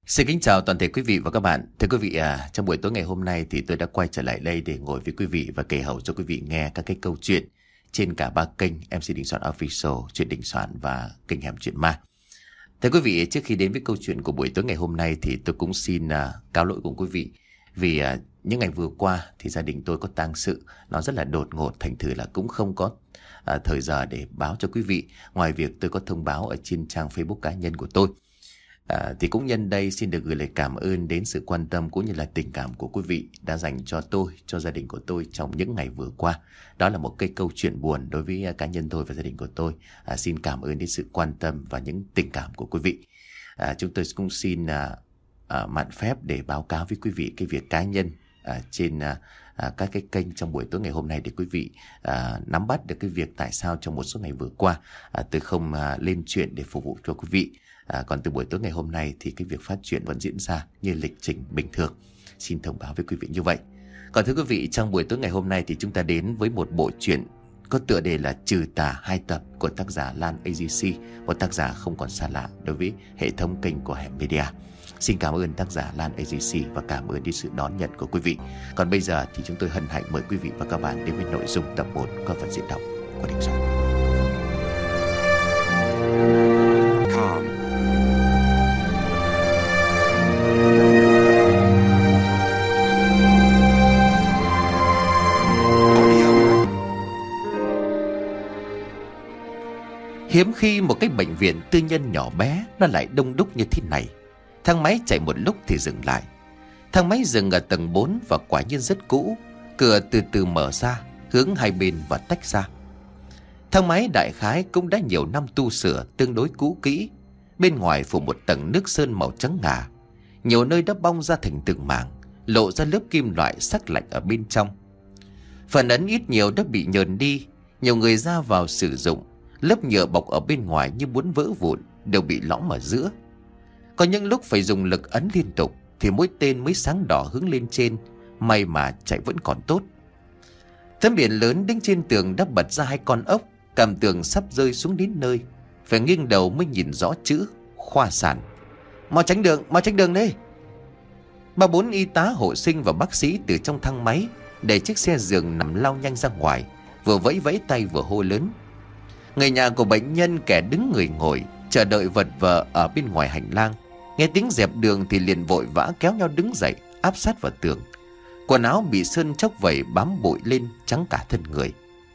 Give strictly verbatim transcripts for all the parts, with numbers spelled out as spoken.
Xin kính chào toàn thể quý vị và các bạn. Thưa quý vị, à, trong buổi tối ngày hôm nay thì tôi đã quay trở lại đây để ngồi với quý vị và kể hậu cho quý vị nghe các cái câu chuyện trên cả ba kênh em xê Đình Soạn Official, Chuyện Đình Soạn và kênh Hẻm Chuyện Ma. Thưa quý vị, trước khi đến với câu chuyện của buổi tối ngày hôm nay thì tôi cũng xin à, cáo lỗi cùng quý vị vì à, những ngày vừa qua thì gia đình tôi có tang sự nó rất là đột ngột, thành thử là cũng không có à, thời giờ để báo cho quý vị. Ngoài việc tôi có thông báo ở trên trang Facebook cá nhân của tôi. À, thì cũng nhân đây xin được gửi lời cảm ơn đến sự quan tâm cũng như là tình cảm của quý vị đã dành cho tôi, cho gia đình của tôi trong những ngày vừa qua. Đó là một cái câu chuyện buồn đối với cá nhân tôi và gia đình của tôi. À, xin cảm ơn đến sự quan tâm và những tình cảm của quý vị. À, chúng tôi cũng xin à, à, mạn phép để báo cáo với quý vị cái việc cá nhân à, trên à, à, các cái kênh trong buổi tối ngày hôm nay để quý vị à, nắm bắt được cái việc tại sao trong một số ngày vừa qua à, tôi không à, lên chuyện để phục vụ cho quý vị. À, còn từ buổi tối ngày hôm nay thì cái việc phát chuyện vẫn diễn ra như lịch trình bình thường. Xin thông báo với quý vị như vậy. Còn thưa quý vị, trong buổi tối ngày hôm nay thì chúng ta đến với một bộ truyện có tựa đề là Trừ Tà hai tập của tác giả Lan a giê xê, một tác giả không còn xa lạ đối với hệ thống kênh của Hẻm Media. Xin cảm ơn tác giả Lan a giê xê và cảm ơn đến sự đón nhận của quý vị. Còn bây giờ thì chúng tôi hân hạnh mời quý vị và các bạn đến với nội dung tập một qua phần diễn đọc của Đình Soạn. Hiếm khi một cái bệnh viện tư nhân nhỏ bé nó lại đông đúc như thế này. Thang máy chạy một lúc thì dừng lại. Thang máy dừng ở tầng bốn và quả nhiên rất cũ. Cửa từ từ mở ra, hướng hai bên và tách ra. Thang máy đại khái cũng đã nhiều năm tu sửa, tương đối cũ kỹ. Bên ngoài phủ một tầng nước sơn màu trắng ngà. Nhiều nơi đã bong ra thành từng mảng, lộ ra lớp kim loại sắc lạnh ở bên trong. Phần ấn ít nhiều đã bị nhờn đi. Nhiều người ra vào sử dụng, lớp nhựa bọc ở bên ngoài như muốn vỡ vụn, đều bị lõm ở giữa. Có những lúc phải dùng lực ấn liên tục thì mũi tên mới sáng đỏ hướng lên trên. May mà chạy vẫn còn tốt. Tấm biển lớn đứng trên tường đã bật ra hai con ốc. Cảm tường sắp rơi xuống đến nơi, phải nghiêng đầu mới nhìn rõ chữ khoa sản. Mau tránh đường, mau tránh đường đi. Ba bốn y tá hộ sinh và bác sĩ từ trong thang máy để chiếc xe giường nằm lao nhanh ra ngoài, vừa vẫy vẫy tay vừa hô lớn. Người nhà của bệnh nhân kẻ đứng người ngồi chờ đợi vật vờ ở bên ngoài hành lang, nghe tiếng dẹp đường thì liền vội vã kéo nhau đứng dậy, áp sát vào tường. Quần áo bị sơn chóc vẩy bám bụi lên trắng cả thân người.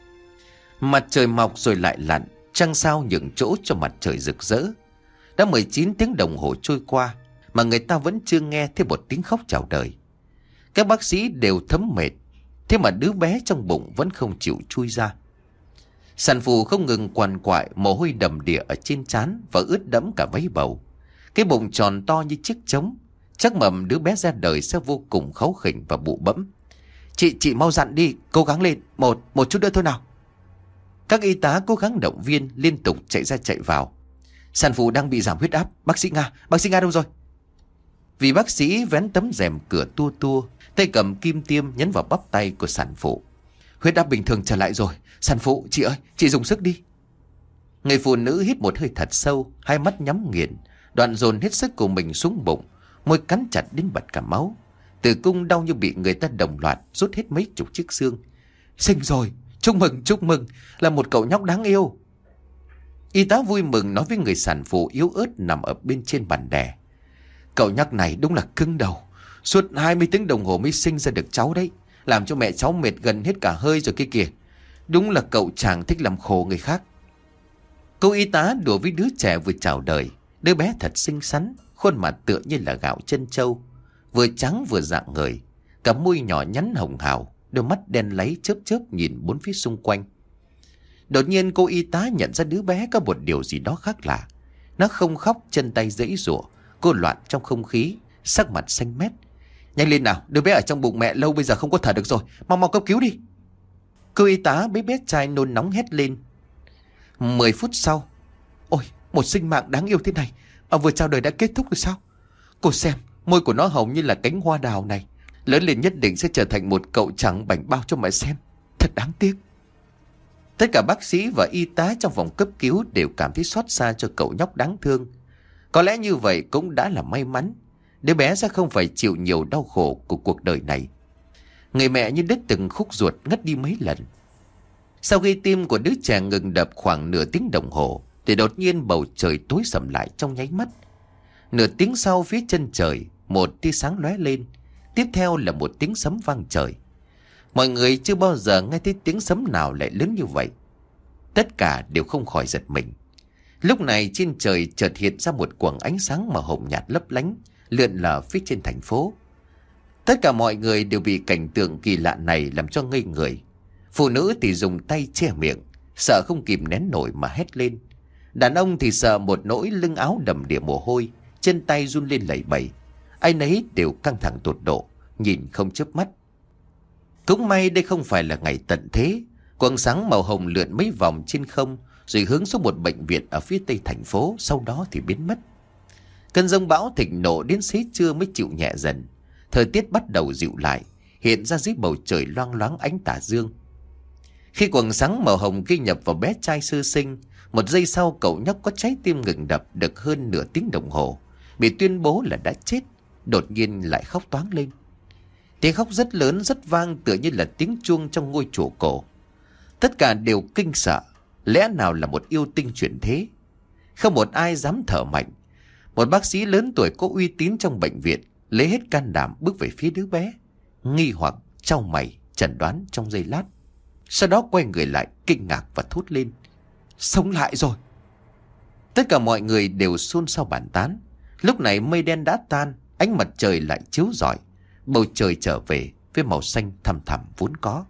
Mặt trời mọc rồi lại lặn, trăng sao nhường chỗ cho mặt trời rực rỡ. Đã mười chín tiếng đồng hồ trôi qua mà người ta vẫn chưa nghe thêm một tiếng khóc chào đời. Các bác sĩ đều thấm mệt, thế mà đứa bé trong bụng vẫn không chịu chui ra. Sản phụ không ngừng quằn quại, mồ hôi đầm đìa ở trên trán và ướt đẫm cả váy bầu. Cái bụng tròn to như chiếc trống, chắc mầm đứa bé ra đời sẽ vô cùng kháu khỉnh và bụ bẫm. Chị, chị mau dặn đi, cố gắng lên, một, một chút nữa thôi nào. Các y tá cố gắng động viên, liên tục chạy ra chạy vào. Sản phụ đang bị giảm huyết áp, bác sĩ Nga, bác sĩ Nga đâu rồi? Vì bác sĩ vén tấm rèm cửa tua tua, tay cầm kim tiêm nhấn vào bắp tay của sản phụ. Huyết áp bình thường trở lại rồi. Sản phụ, chị ơi, chị dùng sức đi. Người phụ nữ hít một hơi thật sâu, hai mắt nhắm nghiền, đoạn dồn hết sức của mình xuống bụng, môi cắn chặt đến bật cả máu. Tử cung đau như bị người ta đồng loạt rút hết mấy chục chiếc xương. Sinh rồi, chúc mừng, chúc mừng, là một cậu nhóc đáng yêu. Y tá vui mừng nói với người sản phụ yếu ớt nằm ở bên trên bàn đè. Cậu nhóc này đúng là cứng đầu, suốt hai mươi tiếng đồng hồ mới sinh ra được cháu đấy, làm cho mẹ cháu mệt gần hết cả hơi rồi kia kìa. Đúng là cậu chàng thích làm khổ người khác. Cô y tá đùa với đứa trẻ vừa chào đời. Đứa bé thật xinh xắn, khuôn mặt tựa như là gạo chân trâu, vừa trắng vừa rạng ngời, cả môi nhỏ nhắn hồng hào, đôi mắt đen láy chớp chớp nhìn bốn phía xung quanh. Đột nhiên cô y tá nhận ra đứa bé có một điều gì đó khác lạ. Nó không khóc, chân tay giãy giụa, cô loạn trong không khí, sắc mặt xanh mét. Nhanh lên nào, đứa bé ở trong bụng mẹ lâu bây giờ không có thở được rồi, mau mau cấp cứu đi. Cô y tá bế bé trai nôn nóng hét lên. Mười phút sau, ôi, một sinh mạng đáng yêu thế này, ở vừa chào đời đã kết thúc rồi sao? Cô xem, môi của nó hồng như là cánh hoa đào này, lớn lên nhất định sẽ trở thành một cậu trắng bảnh bao cho mẹ xem. Thật đáng tiếc. Tất cả bác sĩ và y tá trong phòng cấp cứu đều cảm thấy xót xa cho cậu nhóc đáng thương. Có lẽ như vậy cũng đã là may mắn. đứa bé sẽ không phải chịu nhiều đau khổ của cuộc đời này. Người mẹ như đứt từng khúc ruột, ngất đi mấy lần. Sau khi tim của đứa trẻ ngừng đập khoảng nửa tiếng đồng hồ thì đột nhiên bầu trời tối sầm lại trong nháy mắt. Nửa tiếng sau, phía chân trời một tia sáng lóe lên, tiếp theo là một tiếng sấm vang trời. Mọi người chưa bao giờ nghe thấy tiếng sấm nào lại lớn như vậy. Tất cả đều không khỏi giật mình. Lúc này trên trời chợt hiện ra một quầng ánh sáng màu hồng nhạt lấp lánh lượn lờ phía trên thành phố. Tất cả mọi người đều bị cảnh tượng kỳ lạ này làm cho ngây người. Phụ nữ thì dùng tay che miệng, sợ không kìm nén nổi mà hét lên. Đàn ông thì sợ một nỗi, lưng áo đầm đìa mồ hôi, chân tay run lên lẩy bẩy. Ai nấy đều căng thẳng tột độ, nhìn không chớp mắt. Cũng may đây không phải là ngày tận thế. Quầng sáng màu hồng lượn mấy vòng trên không rồi hướng xuống một bệnh viện ở phía tây thành phố, sau đó thì biến mất. Cơn giông bão thịnh nộ đến xế trưa mới chịu nhẹ dần. Thời tiết bắt đầu dịu lại, hiện ra dưới bầu trời loang loáng ánh tà dương. Khi quầng sáng màu hồng ghi nhập vào bé trai sơ sinh, một giây sau cậu nhóc có trái tim ngừng đập được hơn nửa tiếng đồng hồ, bị tuyên bố là đã chết, đột nhiên lại khóc toáng lên. Tiếng khóc rất lớn rất vang, tựa như là tiếng chuông trong ngôi chùa cổ. Tất cả đều kinh sợ, lẽ nào là một yêu tinh chuyển thế? Không một ai dám thở mạnh. Một bác sĩ lớn tuổi có uy tín trong bệnh viện lấy hết can đảm bước về phía đứa bé, nghi hoặc chau mày chẩn đoán trong giây lát, sau đó quay người lại kinh ngạc và thốt lên: sống lại rồi! Tất cả mọi người đều xôn xao bàn tán. Lúc này mây đen đã tan, ánh mặt trời lại chiếu rọi, bầu trời trở về với màu xanh thẳm thẳm vốn có.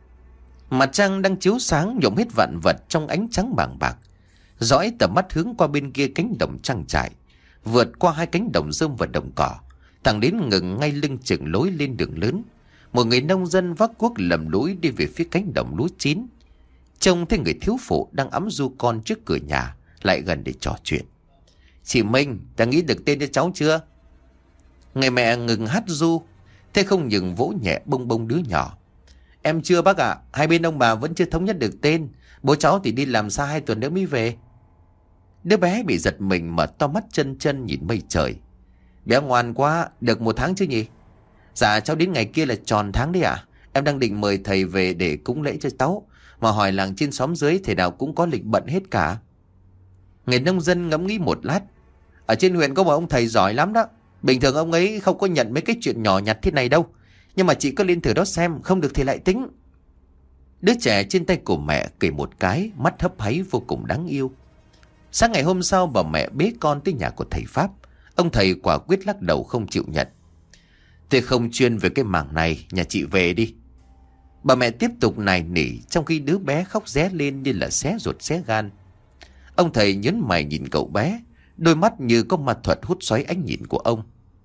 Mặt trăng đang chiếu sáng nhuộm hết vạn vật trong ánh trắng bàng bạc. Dõi tầm mắt hướng qua bên kia cánh đồng trang trại, vượt qua hai cánh đồng rơm và đồng cỏ, thẳng đến ngừng ngay lưng chừng lối lên đường lớn. Một người nông dân vác cuốc lầm lũi đi về phía cánh đồng lúa chín. Trông thấy người thiếu phụ đang ẵm ru con trước cửa nhà, lại gần để trò chuyện. Chị Minh, ta nghĩ được tên cho cháu chưa? Người mẹ ngừng hát ru, thế không ngừng vỗ nhẹ bông bông đứa nhỏ. Em chưa bác ạ, à, hai bên ông bà vẫn chưa thống nhất được tên. Bố cháu thì đi làm xa hai tuần nữa mới về. Đứa bé bị giật mình mở to mắt chân chân nhìn mây trời. Bé ngoan quá, được một tháng chứ nhỉ? Dạ cháu đến ngày kia là tròn tháng đấy ạ. À? Em đang định mời thầy về để cúng lễ cho cháu, mà hỏi làng trên xóm dưới thầy nào cũng có lịch bận hết cả. Người nông dân ngẫm nghĩ một lát. Ở trên huyện có một ông thầy giỏi lắm đó. Bình thường ông ấy không có nhận mấy cái chuyện nhỏ nhặt thế này đâu. Nhưng mà chị cứ lên thử đó xem, không được thì lại tính. Đứa trẻ trên tay của mẹ cười một cái, mắt hấp háy vô cùng đáng yêu. Sáng ngày hôm sau, bà mẹ bế con tới nhà của thầy Pháp. Ông thầy quả quyết lắc đầu không chịu nhận. Tôi không chuyên về cái mảng này, nhà chị về đi. Bà mẹ tiếp tục nài nỉ, trong khi đứa bé khóc ré lên như là xé ruột xé gan. Ông thầy nhớn mày nhìn cậu bé, đôi mắt như có ma thuật hút xoáy ánh nhìn của ông.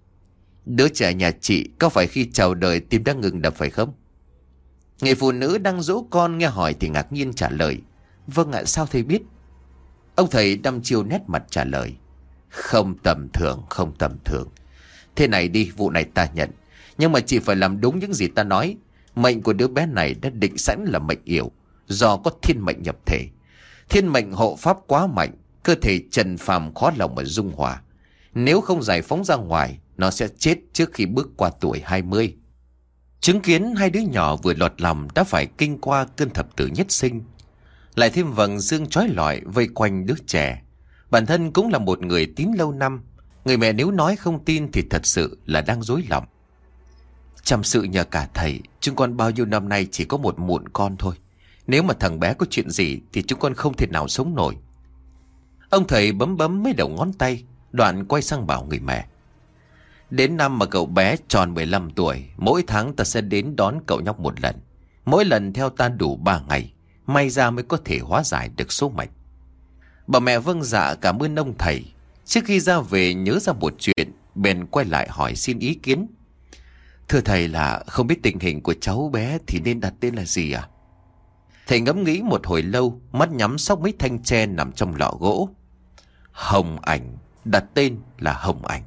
Đứa trẻ nhà chị có phải khi chào đời tim đã ngừng đập phải không? Người phụ nữ đang dỗ con nghe hỏi thì ngạc nhiên trả lời: Vâng ạ, sao thầy biết? Ông thầy đăm chiêu nét mặt trả lời: Không tầm thường, không tầm thường. Thế này đi, vụ này ta nhận, nhưng mà chị phải làm đúng những gì ta nói. Mệnh của đứa bé này đã định sẵn là mệnh yểu, do có thiên mệnh nhập thể. Thiên mệnh hộ pháp quá mạnh, cơ thể trần phàm khó lòng mà dung hòa. Nếu không giải phóng ra ngoài, nó sẽ chết trước khi bước qua tuổi hai mươi. Chứng kiến hai đứa nhỏ vừa lọt lòng đã phải kinh qua cơn thập tử nhất sinh, lại thêm vầng dương chói lọi vây quanh đứa trẻ. Bản thân cũng là một người tín lâu năm, người mẹ nếu nói không tin thì thật sự là đang dối lòng. Chăm sự nhờ cả thầy, chúng con bao nhiêu năm nay chỉ có một mụn con thôi. Nếu mà thằng bé có chuyện gì thì chúng con không thể nào sống nổi. Ông thầy bấm bấm mấy đầu ngón tay, đoạn quay sang bảo người mẹ: Đến năm mà cậu bé tròn mười lăm tuổi, mỗi tháng ta sẽ đến đón cậu nhóc một lần. Mỗi lần theo ta đủ ba ngày, may ra mới có thể hóa giải được số mệnh. Bà mẹ vâng dạ cảm ơn ông thầy. Trước khi ra về nhớ ra một chuyện, bèn quay lại hỏi xin ý kiến. Thưa thầy, là không biết tình hình của cháu bé thì nên đặt tên là gì à? Thầy ngẫm nghĩ một hồi lâu, mắt nhắm sóc mấy thanh tre nằm trong lọ gỗ. Hồng Ảnh, đặt tên là Hồng Ảnh.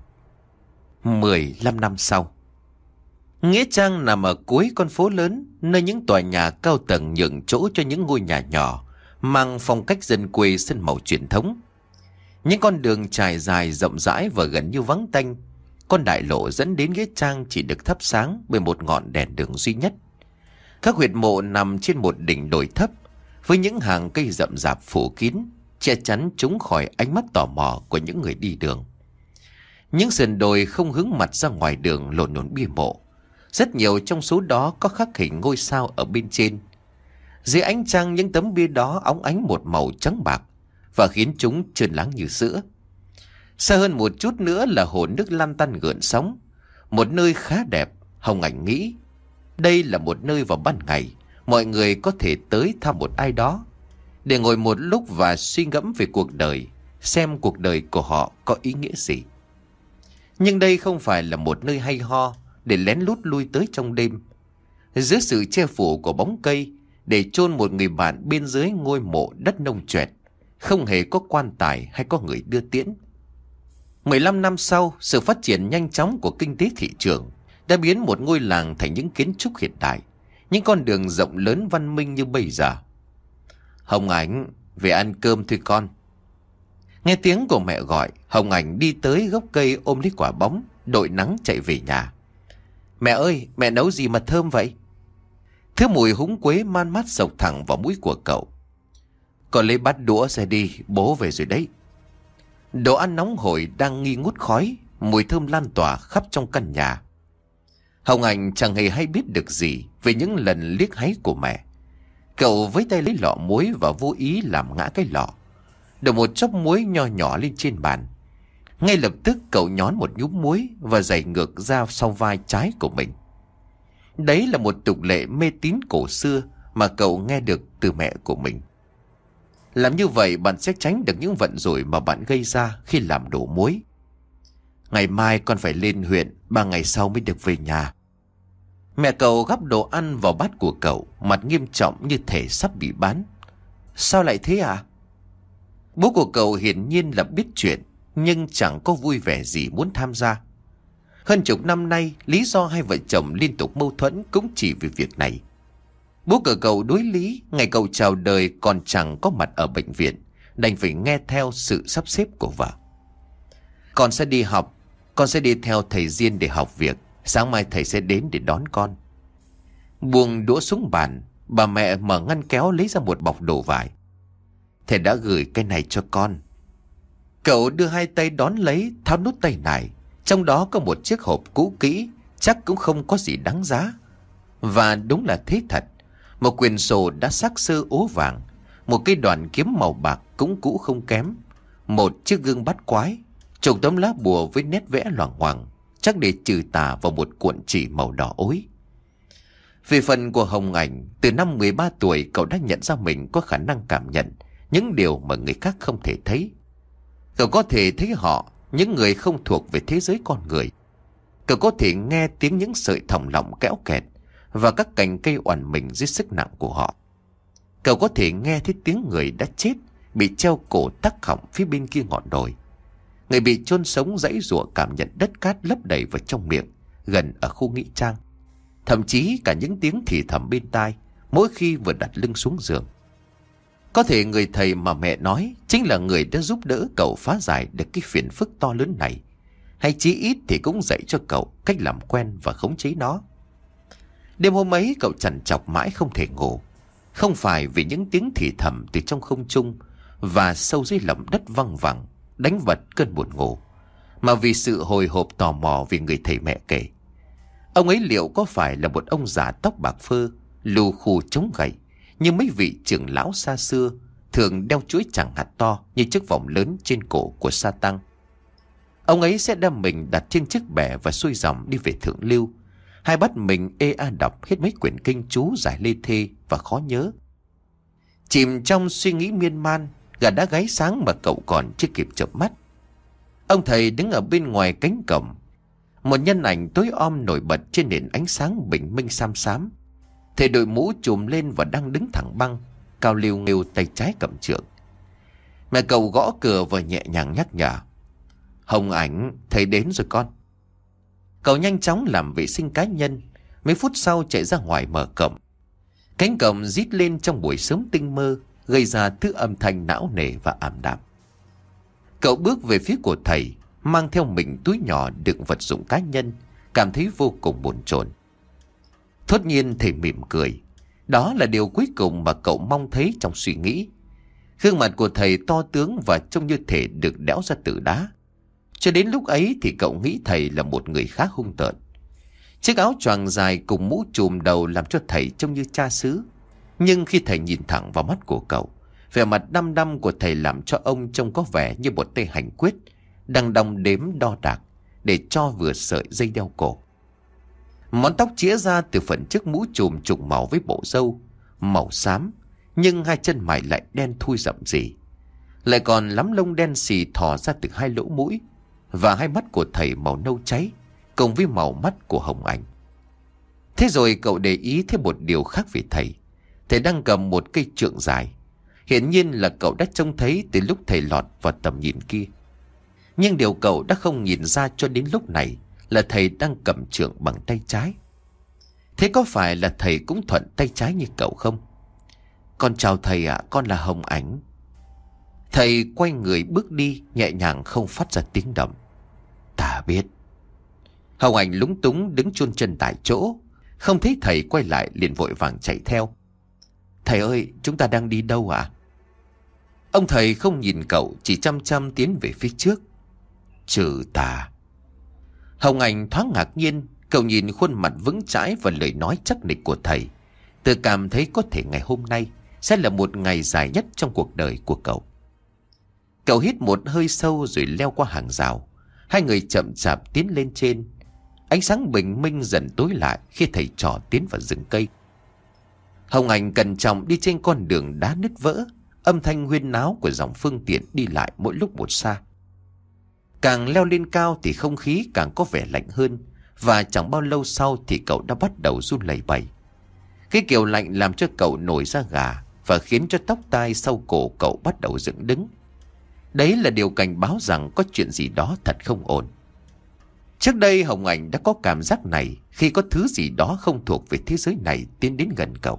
mười lăm năm sau, nghĩa trang nằm ở cuối con phố lớn, nơi những tòa nhà cao tầng nhường chỗ cho những ngôi nhà nhỏ mang phong cách dân quê sân màu truyền thống. Những con đường trải dài rộng rãi và gần như vắng tanh, con đại lộ dẫn đến nghĩa trang chỉ được thắp sáng bởi một ngọn đèn đường duy nhất. Các huyệt mộ nằm trên một đỉnh đồi thấp, với những hàng cây rậm rạp phủ kín, che chắn chúng khỏi ánh mắt tò mò của những người đi đường. Những sườn đồi không hướng mặt ra ngoài đường lộn nhổn bia mộ. Rất nhiều trong số đó có khắc hình ngôi sao ở bên trên. Dưới ánh trăng, những tấm bia đó óng ánh một màu trắng bạc và khiến chúng trơn láng như sữa. Xa hơn một chút nữa là hồ nước lăn tăn gợn sóng, một nơi khá đẹp. Hồng Ảnh nghĩ đây là một nơi vào ban ngày mọi người có thể tới thăm một ai đó, để ngồi một lúc và suy ngẫm về cuộc đời, xem cuộc đời của họ có ý nghĩa gì. Nhưng đây không phải là một nơi hay ho để lén lút lui tới trong đêm. Dưới sự che phủ của bóng cây, để chôn một người bạn bên dưới ngôi mộ đất nông choẹt, không hề có quan tài hay có người đưa tiễn. mười lăm năm sau, sự phát triển nhanh chóng của kinh tế thị trường đã biến một ngôi làng thành những kiến trúc hiện đại, những con đường rộng lớn văn minh như bây giờ. Hồng Ảnh, về ăn cơm thôi con. Nghe tiếng của mẹ gọi, Hồng Ảnh đi tới gốc cây ôm lấy quả bóng, đội nắng chạy về nhà. Mẹ ơi, mẹ nấu gì mà thơm vậy? Thứ mùi húng quế man mát sộc thẳng vào mũi của cậu. Con lấy bát đũa ra đi, bố về rồi đấy. Đồ ăn nóng hổi đang nghi ngút khói, mùi thơm lan tỏa khắp trong căn nhà. Hồng Ảnh chẳng hề hay biết được gì về những lần liếc háy của mẹ. Cậu với tay lấy lọ muối và vô ý làm ngã cái lọ, đổ một chốc muối nho nhỏ lên trên bàn. Ngay lập tức cậu nhón một nhúm muối và giày ngược ra sau vai trái của mình. Đấy là một tục lệ mê tín cổ xưa mà cậu nghe được từ mẹ của mình. Làm như vậy bạn sẽ tránh được những vận rủi mà bạn gây ra khi làm đổ muối. Ngày mai con phải lên huyện, ba ngày sau mới được về nhà. Mẹ cậu gắp đồ ăn vào bát của cậu, mặt nghiêm trọng như thể sắp bị bán. Sao lại thế à? Bố của cậu hiển nhiên là biết chuyện, nhưng chẳng có vui vẻ gì muốn tham gia. Hơn chục năm nay, lý do hai vợ chồng liên tục mâu thuẫn cũng chỉ vì việc này. Bố của cậu đối lý, ngày cậu chào đời còn chẳng có mặt ở bệnh viện, đành phải nghe theo sự sắp xếp của vợ. Con sẽ đi học, con sẽ đi theo thầy Diên để học việc, sáng mai thầy sẽ đến để đón con. Buông đũa xuống bàn, bà mẹ mở ngăn kéo lấy ra một bọc đồ vải. Thầy đã gửi cái này cho con. Cậu đưa hai tay đón lấy, tháo nút tay này. Trong đó có một chiếc hộp cũ kỹ, chắc cũng không có gì đáng giá. Và đúng là thế thật. Một quyển sổ đã xác sơ ố vàng, một cây đoàn kiếm màu bạc cũng cũ không kém, một chiếc gương bắt quái, chục tấm lá bùa với nét vẽ loằng ngoằng, chắc để trừ tà vào một cuộn chỉ màu đỏ ối. Về phần của Hồng Ảnh, từ năm mười ba tuổi cậu đã nhận ra mình có khả năng cảm nhận những điều mà người khác không thể thấy. Cậu có thể thấy họ, những người không thuộc về thế giới con người. Cậu có thể nghe tiếng những sợi thòng lọng kéo kẹt và các cành cây oằn mình dưới sức nặng của họ. Cậu có thể nghe thấy tiếng người đã chết bị treo cổ tắc họng phía bên kia ngọn đồi. Người bị chôn sống giãy giụa cảm nhận đất cát lấp đầy vào trong miệng, gần ở khu nghĩa trang. Thậm chí cả những tiếng thì thầm bên tai mỗi khi vừa đặt lưng xuống giường. Có thể người thầy mà mẹ nói chính là người đã giúp đỡ cậu phá giải được cái phiền phức to lớn này, hay chí ít thì cũng dạy cho cậu cách làm quen và khống chế nó. Đêm hôm ấy cậu trằn trọc mãi không thể ngủ, không phải vì những tiếng thì thầm từ trong không trung và sâu dưới lòng đất văng vẳng đánh vật cơn buồn ngủ, mà vì sự hồi hộp tò mò về người thầy mẹ kể. Ông ấy liệu có phải là một ông già tóc bạc phơ, lù khù chống gậy như mấy vị trưởng lão xa xưa, thường đeo chuỗi chẳng hạt to như chiếc vòng lớn trên cổ của sa tăng. Ông ấy sẽ đem mình đặt trên chiếc bè và xuôi dòng đi về Thượng Lưu, hay bắt mình ê a đọc hết mấy quyển kinh chú giải lê thê và khó nhớ. Chìm trong suy nghĩ miên man, gà đã gáy sáng mà cậu còn chưa kịp chợp mắt. Ông thầy đứng ở bên ngoài cánh cổng, một nhân ảnh tối om nổi bật trên nền ánh sáng bình minh xám xám. Thầy đội mũ trùm lên và đang đứng thẳng băng, cao liêu nghêu tay trái cầm trượng. Mẹ cậu gõ cửa và nhẹ nhàng nhắc nhở. Hồng Ảnh, thầy đến rồi con. Cậu nhanh chóng làm vệ sinh cá nhân, mấy phút sau chạy ra ngoài mở cổng. Cánh cổng rít lên trong buổi sớm tinh mơ, gây ra thứ âm thanh não nề và ảm đạm. Cậu bước về phía của thầy, mang theo mình túi nhỏ đựng vật dụng cá nhân, cảm thấy vô cùng bồn chồn. Thốt nhiên thầy mỉm cười. Đó là điều cuối cùng mà cậu mong thấy trong suy nghĩ. Gương mặt của thầy to tướng và trông như thể được đẽo ra từ đá. Cho đến lúc ấy thì cậu nghĩ thầy là một người khá hung tợn. Chiếc áo choàng dài cùng mũ trùm đầu làm cho thầy trông như cha xứ. Nhưng khi thầy nhìn thẳng vào mắt của cậu, vẻ mặt đăm đăm của thầy làm cho ông trông có vẻ như một tay hành quyết đang đong đếm đo đạc để cho vừa sợi dây đeo cổ. Món tóc chĩa ra từ phần trước mũ trùm trùng màu với bộ râu màu xám, nhưng hai chân mày lại đen thui rậm rì, lại còn lắm lông đen xì thò ra từ hai lỗ mũi, và hai mắt của thầy màu nâu cháy cùng với màu mắt của Hồng Anh. Thế rồi cậu để ý thấy một điều khác về thầy. Thầy đang cầm một cây trượng dài. Hiển nhiên là cậu đã trông thấy từ lúc thầy lọt vào tầm nhìn kia. Nhưng điều cậu đã không nhìn ra cho đến lúc này là thầy đang cầm trượng bằng tay trái. Thế có phải là thầy cũng thuận tay trái như cậu không? Con chào thầy ạ, con là Hồng Ảnh. Thầy quay người bước đi, nhẹ nhàng không phát ra tiếng động. Ta biết. Hồng Ảnh lúng túng đứng chôn chân tại chỗ, không thấy thầy quay lại liền vội vàng chạy theo. Thầy ơi, chúng ta đang đi đâu ạ? Ông thầy không nhìn cậu, chỉ chăm chăm tiến về phía trước. Trừ tà. Hồng Ảnh thoáng ngạc nhiên. Cậu nhìn khuôn mặt vững chãi và lời nói chắc nịch của thầy, tự cảm thấy có thể ngày hôm nay sẽ là một ngày dài nhất trong cuộc đời của cậu. Cậu hít một hơi sâu rồi leo qua hàng rào. Hai người chậm chạp tiến lên trên. Ánh sáng bình minh dần tối lại khi thầy trò tiến vào rừng cây. Hồng Ảnh cẩn trọng đi trên con đường đá nứt vỡ, âm thanh huyên náo của dòng phương tiện đi lại mỗi lúc một xa. Càng leo lên cao thì không khí càng có vẻ lạnh hơn, và chẳng bao lâu sau thì cậu đã bắt đầu run lẩy bẩy. Cái kiểu lạnh làm cho cậu nổi da gà và khiến cho tóc tai sau cổ cậu bắt đầu dựng đứng. Đấy là điều cảnh báo rằng có chuyện gì đó thật không ổn. Trước đây Hồng Ảnh đã có cảm giác này khi có thứ gì đó không thuộc về thế giới này tiến đến gần cậu.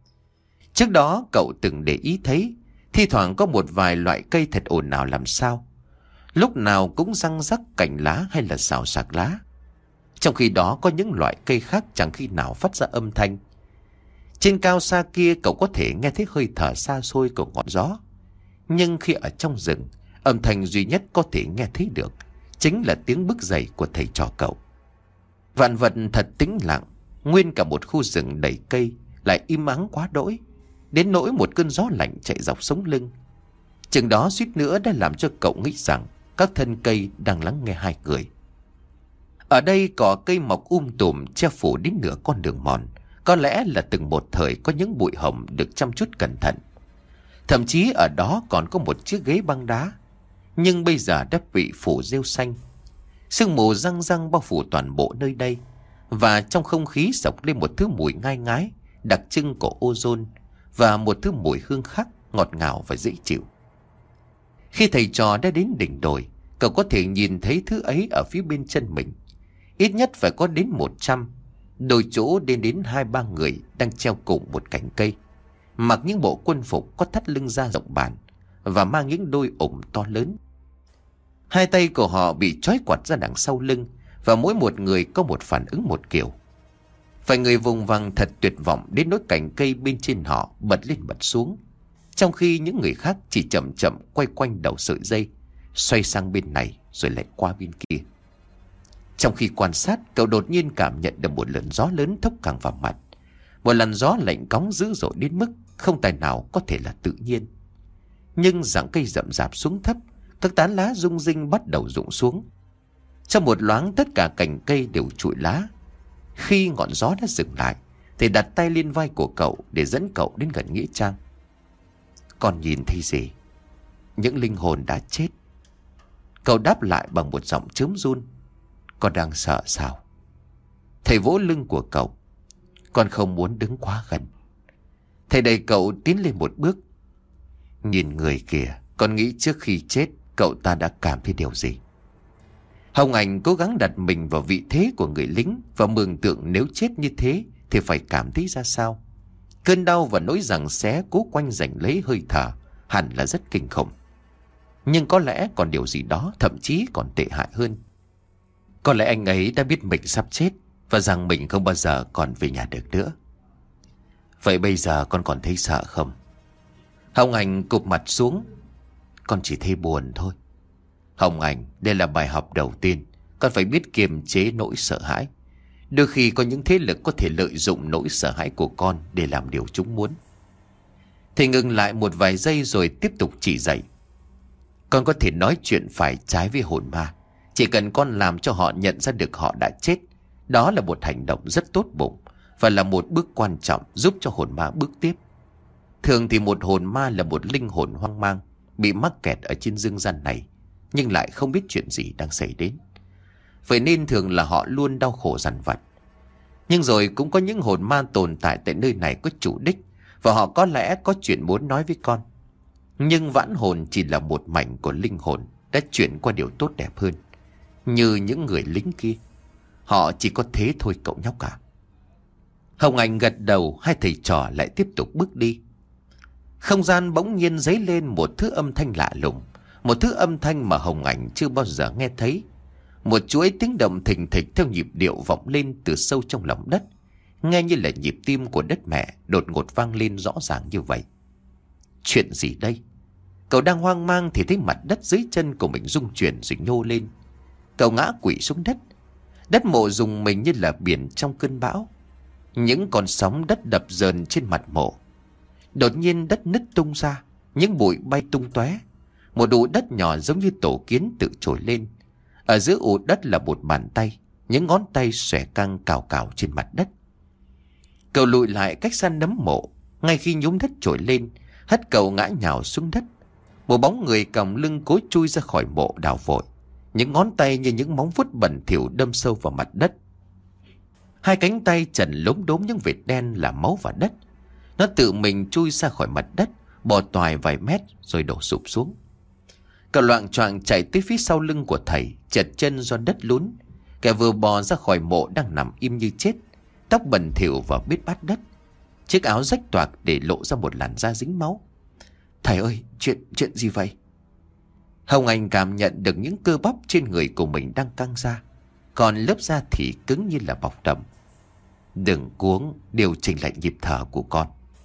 Trước đó cậu từng để ý thấy thi thoảng có một vài loại cây thật ồn ào làm sao, lúc nào cũng răng rắc cành lá hay là xào xạc lá. Trong khi đó có những loại cây khác chẳng khi nào phát ra âm thanh. Trên cao xa kia cậu có thể nghe thấy hơi thở xa xôi của ngọn gió. Nhưng khi ở trong rừng, âm thanh duy nhất có thể nghe thấy được chính là tiếng bước giày của thầy trò cậu. Vạn vật thật tĩnh lặng, nguyên cả một khu rừng đầy cây lại im ắng quá đỗi, đến nỗi một cơn gió lạnh chạy dọc sống lưng. Chừng đó suýt nữa đã làm cho cậu nghĩ rằng các thân cây đang lắng nghe hai người. Ở đây cỏ cây mọc um tùm che phủ đến nửa con đường mòn. Có lẽ là từng một thời có những bụi hồng được chăm chút cẩn thận. Thậm chí ở đó còn có một chiếc ghế băng đá, nhưng bây giờ đã bị phủ rêu xanh. Sương mù răng răng bao phủ toàn bộ nơi đây, và trong không khí sộc lên một thứ mùi ngai ngái đặc trưng của ozone, và một thứ mùi hương khác ngọt ngào và dễ chịu. Khi thầy trò đã đến đỉnh đồi, cậu có thể nhìn thấy thứ ấy ở phía bên chân mình. Ít nhất phải có đến một trăm, đôi chỗ đến đến hai ba người đang treo cùng một cành cây, mặc những bộ quân phục có thắt lưng da rộng bản và mang những đôi ủng to lớn. Hai tay của họ bị trói quặt ra đằng sau lưng, và mỗi một người có một phản ứng một kiểu. Vài người vùng vằng thật tuyệt vọng đến nỗi cành cây bên trên họ bật lên bật xuống, trong khi những người khác chỉ chậm chậm quay quanh đầu sợi dây, xoay sang bên này rồi lại qua bên kia. Trong khi quan sát, cậu đột nhiên cảm nhận được một làn gió lớn thốc thẳng vào mặt. Một làn gió lạnh cóng dữ dội đến mức không tài nào có thể là tự nhiên. Nhưng rặng cây rậm rạp xuống thấp, các tán lá rung rinh bắt đầu rụng xuống. Trong một loáng tất cả cành cây đều trụi lá. Khi ngọn gió đã dừng lại, thì đặt tay lên vai của cậu để dẫn cậu đến gần nghĩa trang. Con nhìn thấy gì? Những linh hồn đã chết. Cậu đáp lại bằng một giọng trớm run. Con đang sợ sao? Thầy vỗ lưng của cậu. Con không muốn đứng quá gần. Thầy đẩy cậu tiến lên một bước. Nhìn người kìa, con nghĩ trước khi chết cậu ta đã cảm thấy điều gì? Hồng Ảnh cố gắng đặt mình vào vị thế của người lính và mường tượng nếu chết như thế thì phải cảm thấy ra sao. Cơn đau và nỗi giằng xé cố quanh giành lấy hơi thở hẳn là rất kinh khủng. Nhưng có lẽ còn điều gì đó thậm chí còn tệ hại hơn. Có lẽ anh ấy đã biết mình sắp chết và rằng mình không bao giờ còn về nhà được nữa. Vậy bây giờ con còn thấy sợ không? Hồng Anh cụp mặt xuống. Con chỉ thấy buồn thôi. Hồng Anh, đây là bài học đầu tiên. Con phải biết kiềm chế nỗi sợ hãi. Đôi khi có những thế lực có thể lợi dụng nỗi sợ hãi của con để làm điều chúng muốn. Thầy ngừng lại một vài giây rồi tiếp tục chỉ dạy. Con có thể nói chuyện phải trái với hồn ma. Chỉ cần con làm cho họ nhận ra được họ đã chết. Đó là một hành động rất tốt bụng và là một bước quan trọng giúp cho hồn ma bước tiếp. Thường thì một hồn ma là một linh hồn hoang mang, bị mắc kẹt ở trên dương gian này, nhưng lại không biết chuyện gì đang xảy đến. Vậy nên thường là họ luôn đau khổ dằn vặt. Nhưng rồi cũng có những hồn ma tồn tại tại nơi này có chủ đích, và họ có lẽ có chuyện muốn nói với con. Nhưng vãn hồn chỉ là một mảnh của linh hồn đã chuyển qua điều tốt đẹp hơn. Như những người lính kia, họ chỉ có thế thôi cậu nhóc cả. Hồng Anh gật đầu, hai thầy trò lại tiếp tục bước đi. Không gian bỗng nhiên dấy lên một thứ âm thanh lạ lùng, một thứ âm thanh mà Hồng Anh chưa bao giờ nghe thấy. Một chuỗi tiếng động thình thịch theo nhịp điệu vọng lên từ sâu trong lòng đất, nghe như là nhịp tim của đất mẹ đột ngột vang lên rõ ràng như vậy. Chuyện gì đây? Cậu đang hoang mang thì thấy mặt đất dưới chân của mình rung chuyển rồi nhô lên. Cậu ngã quỵ xuống đất. Đất mộ rùng mình như là biển trong cơn bão. Những con sóng đất đập dờn trên mặt mộ. Đột nhiên đất nứt tung ra, những bụi bay tung tóe. Một ụ đất nhỏ giống như tổ kiến tự trồi lên. Ở giữa ụ đất là một bàn tay, những ngón tay xòe căng cào cào trên mặt đất. Cậu lùi lại cách xa nấm mộ. Ngay khi nhúm đất trồi lên, hất cậu ngã nhào xuống đất. Một bóng người còng lưng cố chui ra khỏi mộ đào vội. Những ngón tay như những móng vuốt bẩn thỉu đâm sâu vào mặt đất. Hai cánh tay trần lốm đốm những vệt đen là máu và đất. Nó tự mình chui ra khỏi mặt đất, bò toài vài mét rồi đổ sụp xuống. Cậu loạng choạng chạy tới phía sau lưng của thầy, chật chân do đất lún. Kẻ vừa bò ra khỏi mộ đang nằm im như chết, tóc bẩn thỉu và bết bát đất. Chiếc áo rách toạc để lộ ra một làn da dính máu. Thầy ơi, chuyện chuyện gì vậy? Hồng Anh cảm nhận được những cơ bắp trên người của mình đang căng ra, còn lớp da thì cứng như là bọc đầm. Đừng cuống, điều chỉnh lại nhịp thở của con.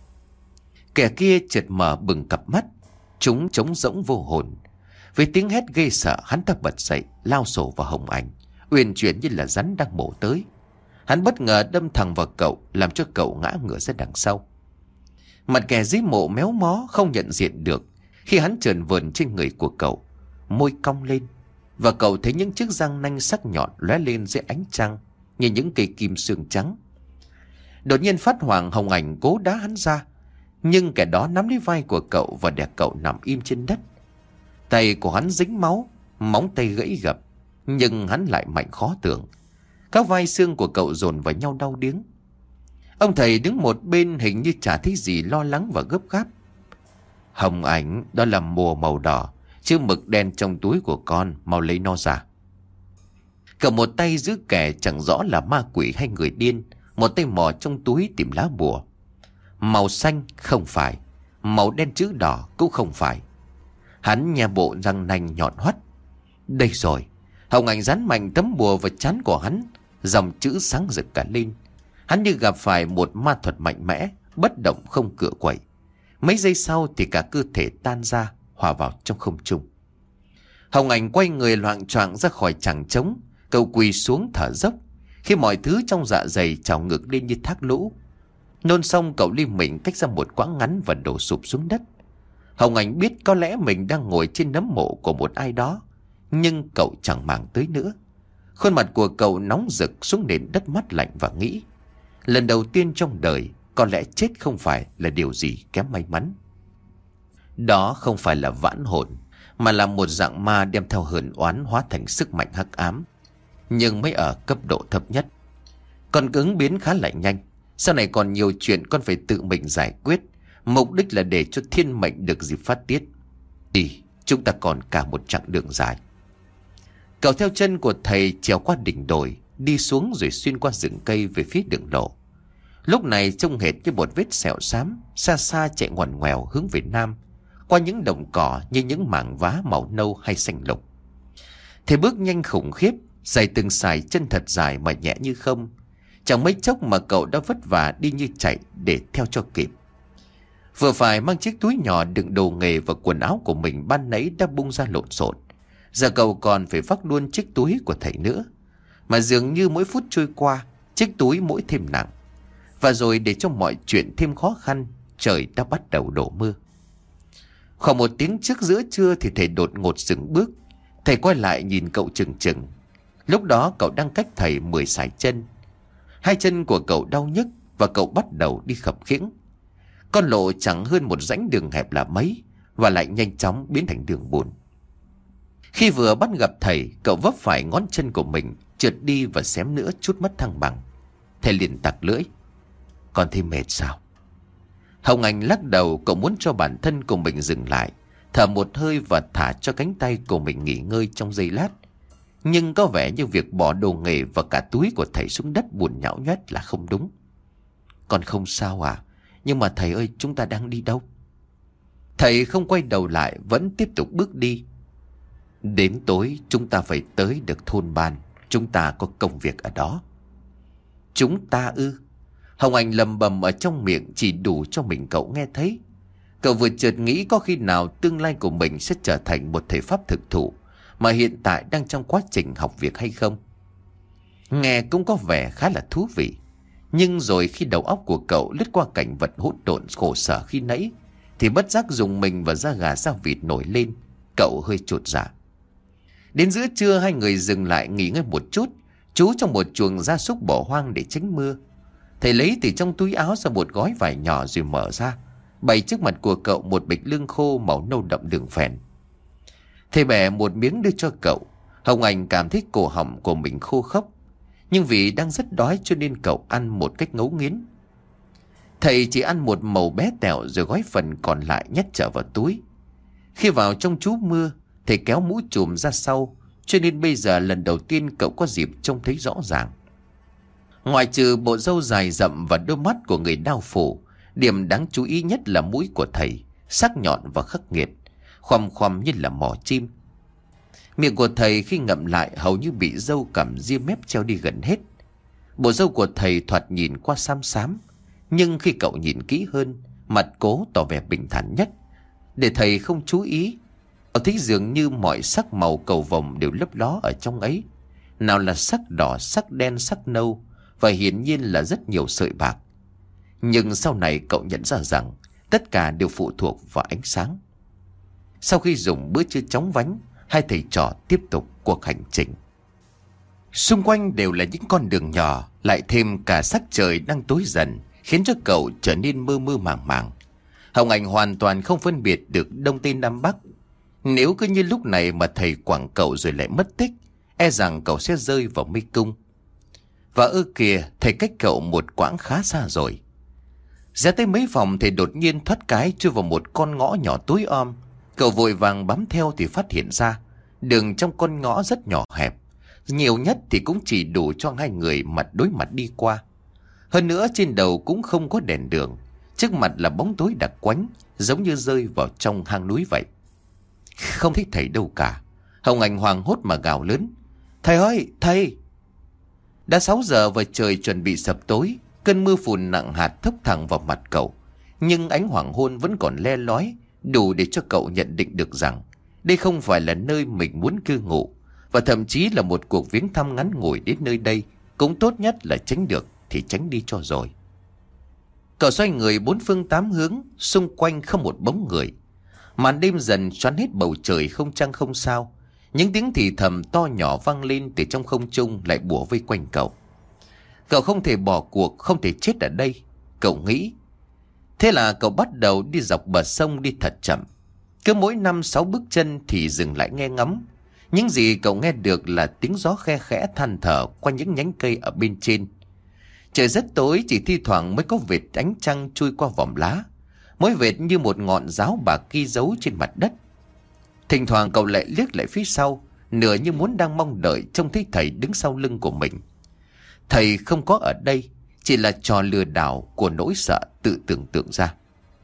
Kẻ kia chợt mở bừng cặp mắt, chúng trống rỗng vô hồn. Với tiếng hét ghê sợ, hắn ta bật dậy, lao sổ vào Hồng Anh, uyển chuyển như là rắn đang mổ tới. Hắn bất ngờ đâm thẳng vào cậu, làm cho cậu ngã ngửa ra đằng sau. Mặt kẻ dưới mộ méo mó không nhận diện được khi hắn trườn vườn trên người của cậu, môi cong lên, và cậu thấy những chiếc răng nanh sắc nhọn lóe lên dưới ánh trăng như những cây kim xương trắng. Đột nhiên phát hoảng, Hồng Anh cố đá hắn ra, nhưng kẻ đó nắm lấy vai của cậu và đè cậu nằm im trên đất. Tay của hắn dính máu, móng tay gãy gập, nhưng hắn lại mạnh khó tưởng. Các vai xương của cậu dồn vào nhau đau điếng. Ông thầy đứng một bên hình như chả thấy gì lo lắng và gấp gáp. Hồng Anh, đó là mùa màu đỏ, chữ mực đen trong túi của con, mau lấy nó ra. Cậu một tay giữ kẻ chẳng rõ là ma quỷ hay người điên, một tay mò trong túi tìm lá bùa. Màu xanh không phải, màu đen chữ đỏ cũng không phải. Hắn nhà bộ răng nanh nhọn hoắt. Đây rồi. Hồng Anh dán mạnh tấm bùa vào trán của hắn, dòng chữ sáng rực cả lên. Hắn như gặp phải một ma thuật mạnh mẽ, bất động không cựa quậy. Mấy giây sau thì cả cơ thể tan ra, hòa vào trong không trung. Hồng Anh quay người loạng choạng ra khỏi chàng trống. Cậu quỳ xuống thở dốc, khi mọi thứ trong dạ dày trào ngược lên như thác lũ. Nôn xong cậu lim mình cách ra một quãng ngắn và đổ sụp xuống đất. Hồng Anh biết có lẽ mình đang ngồi trên nấm mộ của một ai đó, nhưng cậu chẳng màng tới nữa. Khuôn mặt của cậu nóng rực xuống nền đất mát lạnh và nghĩ, lần đầu tiên trong đời, có lẽ chết không phải là điều gì kém may mắn. Đó không phải là vãn hồn, mà là một dạng ma đem theo hờn oán hóa thành sức mạnh hắc ám, nhưng mới ở cấp độ thấp nhất. Con ứng biến khá là nhanh, sau này còn nhiều chuyện con phải tự mình giải quyết, mục đích là để cho thiên mệnh được dịp phát tiết. Thì chúng ta còn cả một chặng đường dài. Cậu theo chân của thầy trèo qua đỉnh đồi, đi xuống rồi xuyên qua rừng cây về phía đường lộ. Lúc này trông hệt như một vết sẹo xám xa xa chạy ngoằn ngoèo hướng về nam, qua những đồng cỏ như những mảng vá màu nâu hay xanh lục. Thầy bước nhanh khủng khiếp, giày từng sải, chân thật dài mà nhẹ như không. Chẳng mấy chốc mà cậu đã vất vả đi như chạy để theo cho kịp. Vừa phải mang chiếc túi nhỏ đựng đồ nghề và quần áo của mình ban nãy đã bung ra lộn xộn. Giờ cậu còn phải vác luôn chiếc túi của thầy nữa. Mà dường như mỗi phút trôi qua, chiếc túi mỗi thêm nặng. Và rồi để cho mọi chuyện thêm khó khăn, trời đã bắt đầu đổ mưa. Khoảng một tiếng trước giữa trưa thì thầy đột ngột dừng bước. Thầy quay lại nhìn cậu chừng chừng. Lúc đó cậu đang cách thầy mười sải chân. Hai chân của cậu đau nhức và cậu bắt đầu đi khập khiễng. Con lộ chẳng hơn một rãnh đường hẹp là mấy và lại nhanh chóng biến thành đường bùn. Khi vừa bắt gặp thầy, cậu vấp phải ngón chân của mình, trượt đi và xém nữa chút mất thăng bằng. Thầy liền tặc lưỡi. Còn thấy mệt sao? Hồng Anh lắc đầu. Cậu muốn cho bản thân của mình dừng lại, thở một hơi và thả cho cánh tay của mình nghỉ ngơi trong giây lát. Nhưng có vẻ như việc bỏ đồ nghề và cả túi của thầy xuống đất buồn nhão nhoét là không đúng. Còn không sao à? Nhưng mà thầy ơi, chúng ta đang đi đâu? Thầy không quay đầu lại, vẫn tiếp tục bước đi. Đến tối chúng ta phải tới được thôn Ban. Chúng ta có công việc ở đó. Chúng ta ư? Hồng Anh lầm bầm ở trong miệng chỉ đủ cho mình cậu nghe thấy. Cậu vừa chợt nghĩ có khi nào tương lai của mình sẽ trở thành một thầy pháp thực thụ mà hiện tại đang trong quá trình học việc hay không? Nghe cũng có vẻ khá là thú vị. Nhưng rồi khi đầu óc của cậu lướt qua cảnh vật hỗn độn khổ sở khi nãy thì bất giác dùng mình và da gà da vịt nổi lên. Cậu hơi chột dạ. Đến giữa trưa hai người dừng lại nghỉ ngơi một chút, trú trong một chuồng gia súc bỏ hoang để tránh mưa. Thầy lấy từ trong túi áo ra một gói vải nhỏ rồi mở ra, bày trước mặt của cậu một bịch lương khô màu nâu đậm đường phèn. Thầy bẻ một miếng đưa cho cậu. Hồng Anh cảm thấy cổ họng của mình khô khốc, nhưng vì đang rất đói cho nên cậu ăn một cách ngấu nghiến. Thầy chỉ ăn một mẩu bé tẹo rồi gói phần còn lại nhét trở vào túi. Khi vào trong trú mưa, thầy kéo mũ trùm ra sau, cho nên bây giờ lần đầu tiên cậu có dịp trông thấy rõ ràng. Ngoài trừ bộ râu dài rậm và đôi mắt của người đao phủ, điểm đáng chú ý nhất là mũi của thầy, sắc nhọn và khắc nghiệt, khoằm khoằm như là mỏ chim. Miệng của thầy khi ngậm lại hầu như bị râu cằm ria mép treo đi gần hết. Bộ râu của thầy thoạt nhìn qua xám xám, nhưng khi cậu nhìn kỹ hơn, mặt cố tỏ vẻ bình thản nhất. Để thầy không chú ý, cậu thấy dường như mọi sắc màu cầu vồng đều lấp ló ở trong ấy. Nào là sắc đỏ, sắc đen, sắc nâu, và hiển nhiên là rất nhiều sợi bạc. Nhưng sau này cậu nhận ra rằng tất cả đều phụ thuộc vào ánh sáng. Sau khi dùng bữa trưa chóng vánh, hai thầy trò tiếp tục cuộc hành trình. Xung quanh đều là những con đường nhỏ, lại thêm cả sắc trời đang tối dần, khiến cho cậu trở nên mơ mơ màng màng. Hồng Anh hoàn toàn không phân biệt được Đông Tây Nam Bắc. Nếu cứ như lúc này mà thầy quẳng cậu rồi lại mất tích, e rằng cậu sẽ rơi vào mê cung. Và ơ kìa, thầy cách cậu một quãng khá xa rồi. Ra tới mấy phòng thầy đột nhiên thoát cái chui vào một con ngõ nhỏ tối om. Cậu vội vàng bám theo thì phát hiện ra đường trong con ngõ rất nhỏ hẹp, nhiều nhất thì cũng chỉ đủ cho hai người mặt đối mặt đi qua. Hơn nữa trên đầu cũng không có đèn đường, trước mặt là bóng tối đặc quánh, giống như rơi vào trong hang núi vậy. Không thấy thầy đâu cả. Hồng Anh hoảng hốt mà gào lớn. Thầy ơi, thầy! Đã sáu giờ và trời chuẩn bị sập tối. Cơn mưa phùn nặng hạt thốc thẳng vào mặt cậu, nhưng ánh hoàng hôn vẫn còn le lói, đủ để cho cậu nhận định được rằng đây không phải là nơi mình muốn cư ngụ, và thậm chí là một cuộc viếng thăm ngắn ngủi đến nơi đây cũng tốt nhất là tránh được thì tránh đi cho rồi. Cậu xoay người bốn phương tám hướng, xung quanh không một bóng người. Màn đêm dần choán hết bầu trời không trăng không sao. Những tiếng thì thầm to nhỏ vang lên từ trong không trung lại bủa vây quanh cậu. Cậu không thể bỏ cuộc, không thể chết ở đây, cậu nghĩ. Thế là cậu bắt đầu đi dọc bờ sông, đi thật chậm. Cứ mỗi năm sáu bước chân thì dừng lại nghe ngắm. Những gì cậu nghe được là tiếng gió khe khẽ than thở qua những nhánh cây ở bên trên. Trời rất tối, chỉ thi thoảng mới có vệt ánh trăng chui qua vòm lá. Mỗi vệt như một ngọn giáo bạc ghi dấu trên mặt đất. Thỉnh thoảng cậu lại liếc lại phía sau, nửa như muốn đang mong đợi trông thấy thầy đứng sau lưng của mình. Thầy không có ở đây, chỉ là trò lừa đảo của nỗi sợ tự tưởng tượng ra.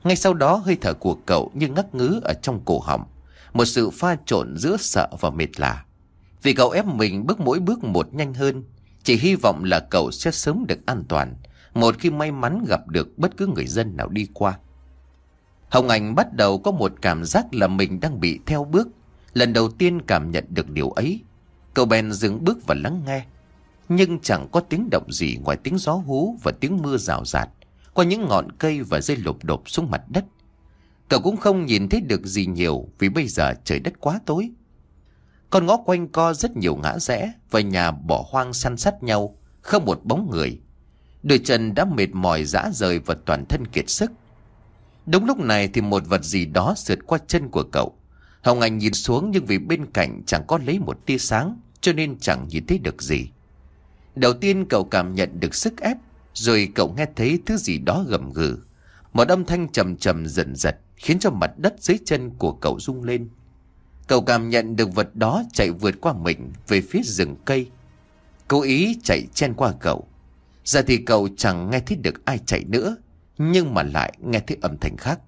Ngay sau đó hơi thở của cậu như ngắc ngứ ở trong cổ họng, một sự pha trộn giữa sợ và mệt lạ. Vì cậu ép mình bước mỗi bước một nhanh hơn, chỉ hy vọng là cậu sẽ sớm được an toàn một khi may mắn gặp được bất cứ người dân nào đi qua. Hồng Anh bắt đầu có một cảm giác là mình đang bị theo bước. Lần đầu tiên cảm nhận được điều ấy, cậu bèn dừng bước và lắng nghe. Nhưng chẳng có tiếng động gì ngoài tiếng gió hú và tiếng mưa rào rạt qua những ngọn cây và rơi lụp đột xuống mặt đất. Cậu cũng không nhìn thấy được gì nhiều vì bây giờ trời đất quá tối. Con ngõ quanh co rất nhiều ngã rẽ và nhà bỏ hoang san sát nhau, không một bóng người. Đôi chân đã mệt mỏi rã rời và toàn thân kiệt sức. Đúng lúc này thì một vật gì đó sượt qua chân của cậu. Hồng Anh nhìn xuống nhưng vì bên cạnh chẳng có lấy một tia sáng cho nên chẳng nhìn thấy được gì. Đầu tiên cậu cảm nhận được sức ép, rồi cậu nghe thấy thứ gì đó gầm gừ. Một âm thanh trầm trầm dần giật khiến cho mặt đất dưới chân của cậu rung lên. Cậu cảm nhận được vật đó chạy vượt qua mình về phía rừng cây, cố ý chạy chen qua cậu. Giờ thì cậu chẳng nghe thấy được ai chạy nữa, nhưng mà lại nghe thấy âm thanh khác.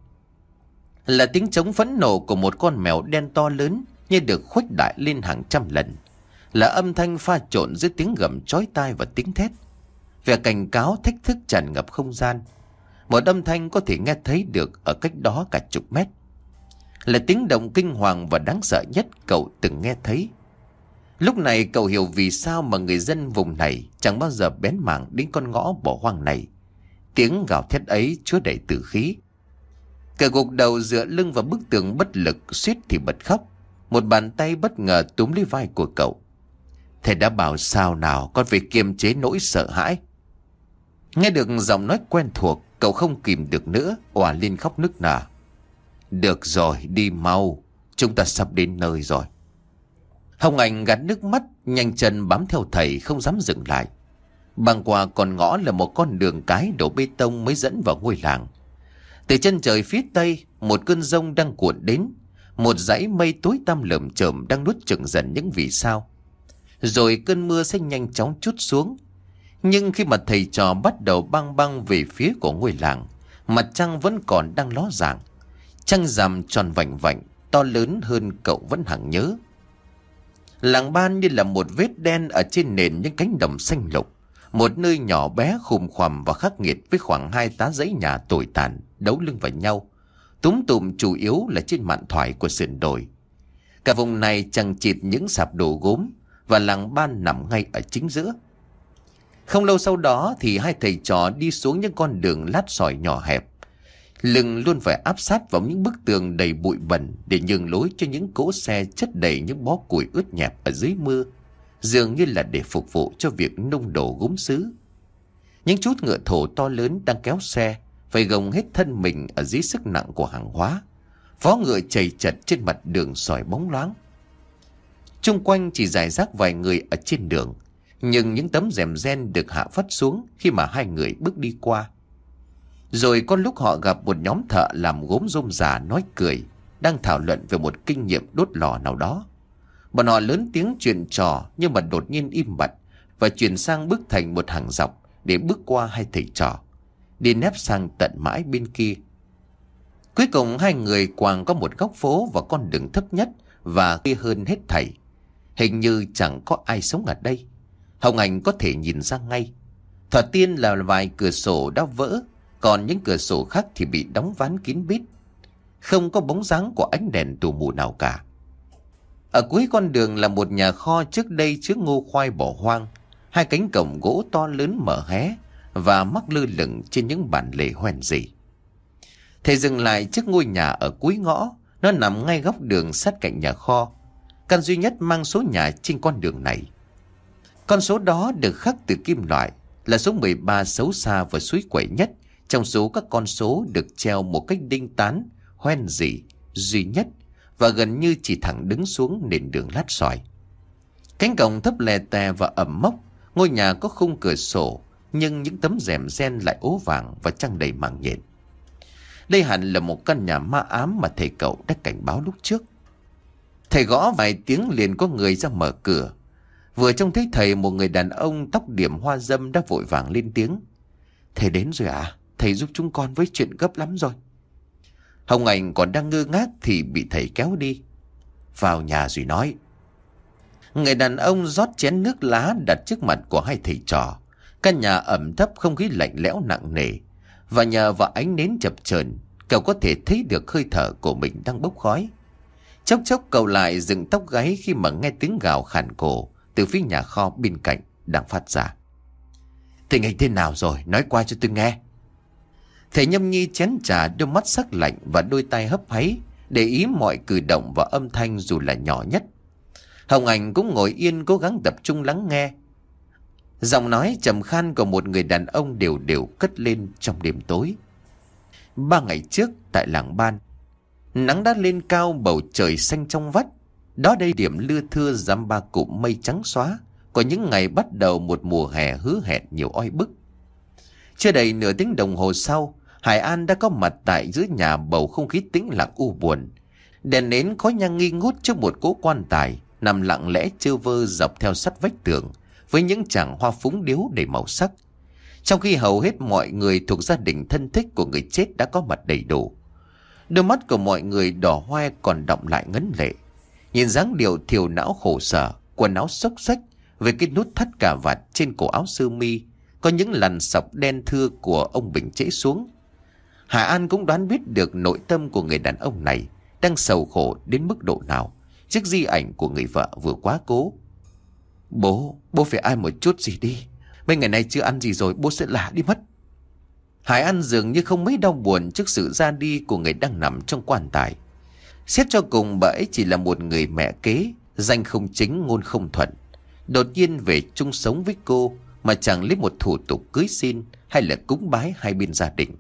Là tiếng trống phẫn nộ của một con mèo đen to lớn như được khuếch đại lên hàng trăm lần. Là âm thanh pha trộn giữa tiếng gầm chói tai và tiếng thét, vẻ cảnh cáo thách thức tràn ngập không gian. Một âm thanh có thể nghe thấy được ở cách đó cả chục mét. Là tiếng động kinh hoàng và đáng sợ nhất cậu từng nghe thấy. Lúc này cậu hiểu vì sao mà người dân vùng này chẳng bao giờ bén mảng đến con ngõ bỏ hoang này. Tiếng gào thét ấy chứa đầy tử khí. Cậu gục đầu dựa lưng vào bức tường bất lực, suýt thì bật khóc. Một bàn tay bất ngờ túm lấy vai của cậu. Thầy đã bảo sao nào con phải kiềm chế nỗi sợ hãi. Nghe được giọng nói quen thuộc, cậu không kìm được nữa, òa lên khóc nức nở. Được rồi, đi mau, chúng ta sắp đến nơi rồi. Hồng Anh gạt nước mắt, nhanh chân bám theo thầy không dám dừng lại. Băng qua con ngõ là một con đường cái đổ bê tông mới dẫn vào ngôi làng. Từ chân trời phía tây, một cơn giông đang cuộn đến. Một dãy mây tối tăm lởm chởm đang nuốt chửng dần những vì sao. Rồi cơn mưa sẽ nhanh chóng trút xuống. Nhưng khi mà thầy trò bắt đầu băng băng về phía của ngôi làng, mặt trăng vẫn còn đang ló dạng. Trăng rằm tròn vành vạnh, to lớn hơn cậu vẫn hằng nhớ. Làng Ban như là một vết đen ở trên nền những cánh đồng xanh lục. Một nơi nhỏ bé khùm khoằm và khắc nghiệt với khoảng hai tá giấy nhà tồi tàn đấu lưng vào nhau. Túm tụm chủ yếu là trên mạn thoại của sườn đồi. Cả vùng này chằng chịt những sạp đồ gốm và làng Ban nằm ngay ở chính giữa. Không lâu sau đó thì hai thầy trò đi xuống những con đường lát sỏi nhỏ hẹp. Lưng luôn phải áp sát vào những bức tường đầy bụi bẩn để nhường lối cho những cỗ xe chất đầy những bó củi ướt nhẹp ở dưới mưa, dường như là để phục vụ cho việc nung đổ gốm sứ. Những chú ngựa thổ to lớn đang kéo xe, phải gồng hết thân mình ở dưới sức nặng của hàng hóa. Vó ngựa chầy chật trên mặt đường sỏi bóng loáng. Chung quanh chỉ rải rác vài người ở trên đường, nhưng những tấm rèm ren được hạ phất xuống khi mà hai người bước đi qua. Rồi có lúc họ gặp một nhóm thợ làm gốm rôm rả nói cười, đang thảo luận về một kinh nghiệm đốt lò nào đó. Bọn họ lớn tiếng chuyện trò nhưng mà đột nhiên im bặt và chuyển sang bước thành một hàng dọc để bước qua hai thầy trò, đi nép sang tận mãi bên kia. Cuối cùng hai người quàng có một góc phố và con đường thấp nhất và kia hơn hết thảy. Hình như chẳng có ai sống ở đây. Hồng Anh có thể nhìn ra ngay. Thoạt tiên là vài cửa sổ đã vỡ, còn những cửa sổ khác thì bị đóng ván kín mít. Không có bóng dáng của ánh đèn tù mù nào cả. Ở cuối con đường là một nhà kho trước đây chứa ngô khoai bỏ hoang. Hai cánh cổng gỗ to lớn mở hé và mắc lơ lửng trên những bản lề hoen rỉ. Thầy dừng lại trước ngôi nhà ở cuối ngõ. Nó nằm ngay góc đường sát cạnh nhà kho, căn duy nhất mang số nhà trên con đường này. Con số đó được khắc từ kim loại, là số mười ba xấu xa và suối quẩy nhất trong số các con số được treo một cách đinh tán, hoen rỉ, duy nhất và gần như chỉ thẳng đứng xuống nền đường lát sỏi. Cánh cổng thấp lè tè và ẩm mốc, ngôi nhà có khung cửa sổ, nhưng những tấm rèm ren lại ố vàng và trăng đầy màng nhện. Đây hẳn là một căn nhà ma ám mà thầy cậu đã cảnh báo lúc trước. Thầy gõ vài tiếng liền có người ra mở cửa. Vừa trông thấy thầy, một người đàn ông tóc điểm hoa dâm đã vội vàng lên tiếng. Thầy đến rồi à? Thầy giúp chúng con với chuyện gấp lắm rồi. Hồng Anh còn đang ngơ ngác thì bị thầy kéo đi vào nhà rồi nói. Người đàn ông rót chén nước lá đặt trước mặt của hai thầy trò. Căn nhà ẩm thấp, không khí lạnh lẽo nặng nề, và nhờ vào ánh nến chập chờn, cậu có thể thấy được hơi thở của mình đang bốc khói. Chốc chốc cậu lại dựng tóc gáy khi mà nghe tiếng gào khàn cổ từ phía nhà kho bên cạnh đang phát ra. Tình hình thế nào rồi, nói qua cho tôi nghe. Thầy nhâm nhi chén trà, đôi mắt sắc lạnh và đôi tay hấp háy, để ý mọi cử động và âm thanh dù là nhỏ nhất. Hồng Anh cũng ngồi yên cố gắng tập trung lắng nghe. Giọng nói trầm khan của một người đàn ông đều đều cất lên trong đêm tối. Ba ngày trước tại làng Ban, nắng đã lên cao, bầu trời xanh trong vắt. Đó đây điểm lưa thưa dăm ba cụm mây trắng xóa của những ngày bắt đầu một mùa hè hứa hẹn nhiều oi bức. Chưa đầy nửa tiếng đồng hồ sau, Hải An đã có mặt tại giữa nhà, bầu không khí tĩnh lặng u buồn. Đèn nến khói nhang nghi ngút trước một cỗ quan tài nằm lặng lẽ trơ vơ dọc theo sắt vách tường, với những chàng hoa phúng điếu đầy màu sắc. Trong khi hầu hết mọi người thuộc gia đình thân thích của người chết đã có mặt đầy đủ. Đôi mắt của mọi người đỏ hoe còn đọng lại ngấn lệ. Nhìn dáng điệu thiểu não khổ sở, quần áo xốc xách, với cái nút thắt cà vạt trên cổ áo sơ mi có những lằn sọc đen thưa của ông Bình trễ xuống. Hà An cũng đoán biết được nội tâm của người đàn ông này đang sầu khổ đến mức độ nào trước di ảnh của người vợ vừa quá cố. Bố, bố phải ăn một chút gì đi. Mấy ngày nay chưa ăn gì rồi, bố sẽ lả đi mất. Hải An dường như không mấy đau buồn trước sự ra đi của người đang nằm trong quan tài. Xét cho cùng bà ấy chỉ là một người mẹ kế, danh không chính ngôn không thuận. Đột nhiên về chung sống với cô mà chẳng lấy một thủ tục cưới xin hay là cúng bái hai bên gia đình.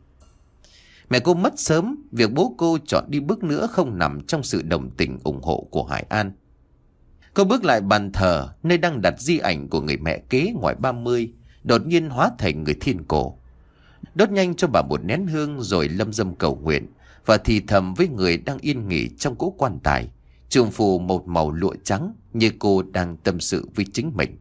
Mẹ cô mất sớm, việc bố cô chọn đi bước nữa không nằm trong sự đồng tình ủng hộ của Hải An. Cô bước lại bàn thờ nơi đang đặt di ảnh của người mẹ kế ngoài ba mươi, đột nhiên hóa thành người thiên cổ. Đốt nhanh cho bà một nén hương rồi lâm dâm cầu nguyện và thì thầm với người đang yên nghỉ trong cỗ quan tài, trùm phù một màu lụa trắng, như cô đang tâm sự với chính mình.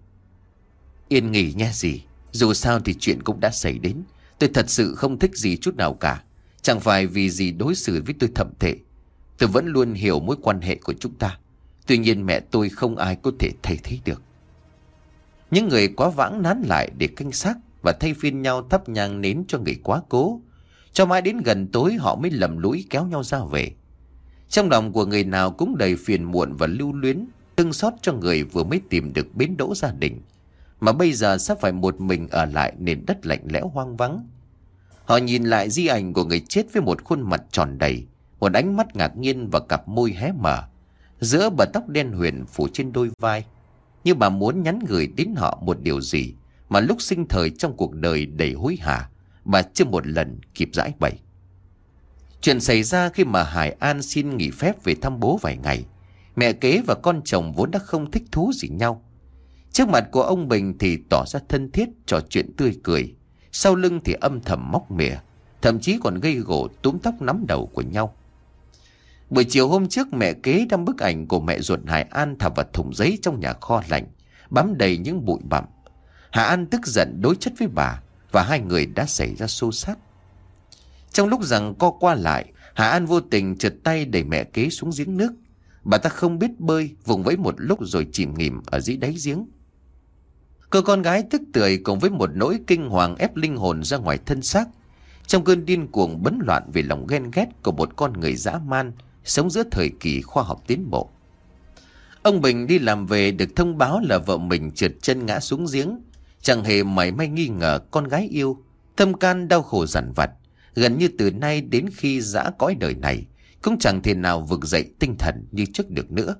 Yên nghỉ nha dì, dù sao thì chuyện cũng đã xảy đến. Tôi thật sự không thích dì chút nào cả. Chẳng phải vì dì đối xử với tôi thậm tệ. Tôi vẫn luôn hiểu mối quan hệ của chúng ta. Tuy nhiên mẹ tôi không ai có thể thay thế được. Những người quá vãng nán lại để canh xác và thay phiên nhau thắp nhang nến cho người quá cố. Cho mãi đến gần tối họ mới lầm lũi kéo nhau ra về. Trong lòng của người nào cũng đầy phiền muộn và lưu luyến, thương xót cho người vừa mới tìm được bến đỗ gia đình, mà bây giờ sắp phải một mình ở lại nền đất lạnh lẽo hoang vắng. Họ nhìn lại di ảnh của người chết với một khuôn mặt tròn đầy, một ánh mắt ngạc nhiên và cặp môi hé mở, giữa bờ tóc đen huyền phủ trên đôi vai, như bà muốn nhắn gửi đến họ một điều gì mà lúc sinh thời trong cuộc đời đầy hối hả bà chưa một lần kịp giải bày. Chuyện xảy ra khi mà Hải An xin nghỉ phép về thăm bố vài ngày. Mẹ kế và con chồng vốn đã không thích thú gì nhau. Trước mặt của ông Bình thì tỏ ra thân thiết, trò chuyện tươi cười, sau lưng thì âm thầm móc mỉa, thậm chí còn gây gổ túm tóc nắm đầu của nhau. Buổi chiều hôm trước, mẹ kế đem bức ảnh của mẹ ruột Hải An thả vào thùng giấy trong nhà kho lạnh, bám đầy những bụi bặm. Hải An tức giận đối chất với bà và hai người đã xảy ra xô xát. Trong lúc giằng co qua lại, Hải An vô tình trượt tay đẩy mẹ kế xuống giếng nước. Bà ta không biết bơi, vùng vẫy một lúc rồi chìm nghỉm ở dưới đáy giếng. Cô con gái tức tưởi cùng với một nỗi kinh hoàng ép linh hồn ra ngoài thân xác, trong cơn điên cuồng bấn loạn vì lòng ghen ghét của một con người dã man sống giữa thời kỳ khoa học tiến bộ. Ông Bình đi làm về được thông báo là vợ mình trượt chân ngã xuống giếng, chẳng hề mảy may nghi ngờ con gái yêu, tâm can đau khổ dằn vặt, gần như từ nay đến khi giã cõi đời này cũng chẳng thể nào vực dậy tinh thần như trước được nữa.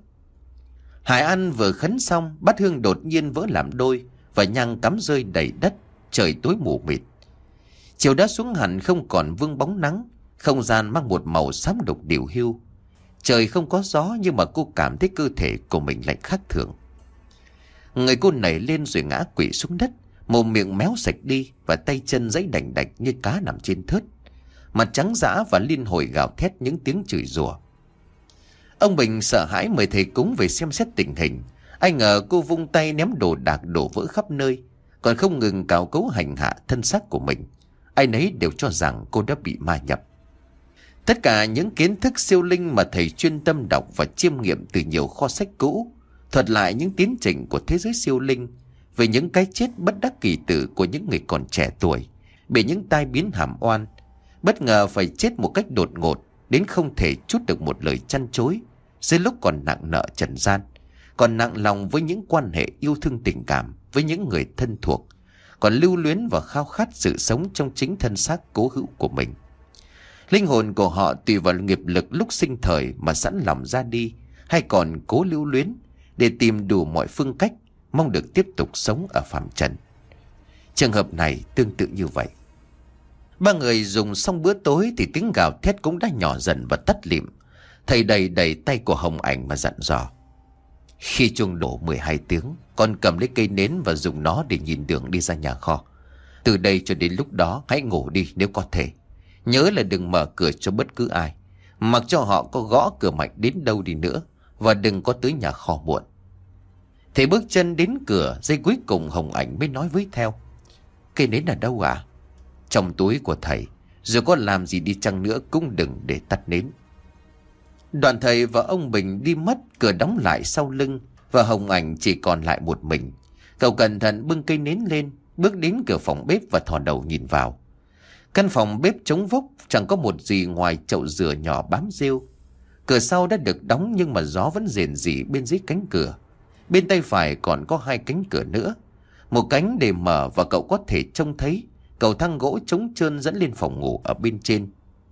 Hải An vừa khấn xong, bát hương đột nhiên vỡ làm đôi và nhang cắm rơi đầy đất, trời tối mù mịt. Chiều đã xuống hẳn không còn vương bóng nắng, không gian mang một màu xám đục điều hưu. Trời không có gió nhưng mà cô cảm thấy cơ thể của mình lạnh khác thường. Người cô nảy lên rồi ngã quỵ xuống đất, mồm miệng méo sạch đi và tay chân giãy đành đạch như cá nằm trên thớt. Mặt trắng dã và liên hồi gào thét những tiếng chửi rủa. Ông Bình sợ hãi mời thầy cúng về xem xét tình hình. Ai ngờ cô vung tay ném đồ đạc đổ vỡ khắp nơi, còn không ngừng cào cấu hành hạ thân xác của mình. Ai nấy đều cho rằng cô đã bị ma nhập. Tất cả những kiến thức siêu linh mà thầy chuyên tâm đọc và chiêm nghiệm từ nhiều kho sách cũ, thuật lại những tiến trình của thế giới siêu linh, về những cái chết bất đắc kỳ tử của những người còn trẻ tuổi, bị những tai biến hàm oan, bất ngờ phải chết một cách đột ngột đến không thể trút được một lời chăn chối, dưới lúc còn nặng nợ trần gian, còn nặng lòng với những quan hệ yêu thương tình cảm với những người thân thuộc, còn lưu luyến và khao khát sự sống trong chính thân xác cố hữu của mình. Linh hồn của họ tùy vào nghiệp lực lúc sinh thời mà sẵn lòng ra đi, hay còn cố lưu luyến để tìm đủ mọi phương cách mong được tiếp tục sống ở phàm trần. Trường hợp này tương tự như vậy. Ba người dùng xong bữa tối thì tiếng gào thét cũng đã nhỏ dần và tắt lịm. Thầy đầy đẩy tay của Hồng Ảnh mà dặn dò: khi chuông đổ mười hai tiếng, con cầm lấy cây nến và dùng nó để nhìn đường đi ra nhà kho. Từ đây cho đến lúc đó hãy ngủ đi nếu có thể. Nhớ là đừng mở cửa cho bất cứ ai, mặc cho họ có gõ cửa mạnh đến đâu đi nữa, và đừng có tới nhà kho muộn. Thầy bước chân đến cửa, giây cuối cùng Hồng Ảnh mới nói với theo: cây nến ở đâu ạ? À? Trong túi của thầy, rồi có làm gì đi chăng nữa cũng đừng để tắt nến. Đoàn thầy và ông Bình đi mất, cửa đóng lại sau lưng, và Hồng Ảnh chỉ còn lại một mình. Cậu cẩn thận bưng cây nến lên, bước đến cửa phòng bếp và thò đầu nhìn vào. Căn phòng bếp trống vốc, chẳng có một gì ngoài chậu dừa nhỏ bám rêu. Cửa sau đã được đóng nhưng mà gió vẫn rền rỉ bên dưới cánh cửa. Bên tay phải còn có hai cánh cửa nữa. Một cánh để mở và cậu có thể trông thấy cầu thang gỗ trống trơn dẫn lên phòng ngủ ở bên trên.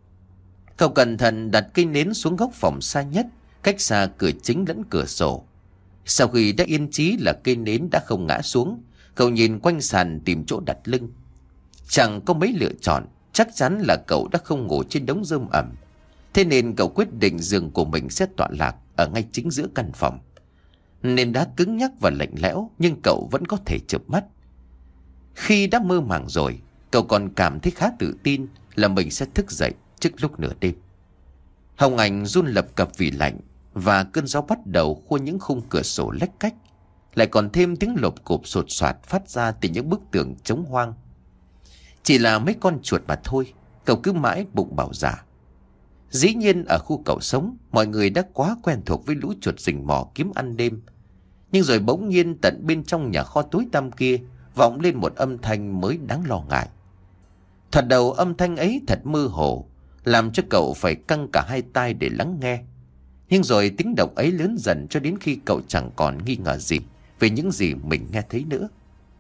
Cậu cẩn thận đặt cây nến xuống góc phòng xa nhất, cách xa cửa chính lẫn cửa sổ. Sau khi đã yên chí là cây nến đã không ngã xuống, cậu nhìn quanh sàn tìm chỗ đặt lưng. Chẳng có mấy lựa chọn, chắc chắn là cậu đã không ngủ trên đống rơm ẩm. Thế nên cậu quyết định giường của mình sẽ tọa lạc ở ngay chính giữa căn phòng. Nền đá cứng nhắc và lạnh lẽo, nhưng cậu vẫn có thể chợp mắt. Khi đã mơ màng rồi, cậu còn cảm thấy khá tự tin là mình sẽ thức dậy trước lúc nửa đêm. Hồng Ảnh run lập cập vì lạnh, và cơn gió bắt đầu khua những khung cửa sổ lách cách. Lại còn thêm tiếng lộp cộp sột soạt phát ra từ những bức tường trống hoang. Chỉ là mấy con chuột mà thôi, cậu cứ mãi bụng bảo dạ. Dĩ nhiên ở khu cậu sống, mọi người đã quá quen thuộc với lũ chuột rình mò kiếm ăn đêm. Nhưng rồi bỗng nhiên tận bên trong nhà kho tối tăm kia vọng lên một âm thanh mới đáng lo ngại. Thoạt đầu âm thanh ấy thật mơ hồ, làm cho cậu phải căng cả hai tai để lắng nghe. Nhưng rồi tiếng động ấy lớn dần cho đến khi cậu chẳng còn nghi ngờ gì về những gì mình nghe thấy nữa.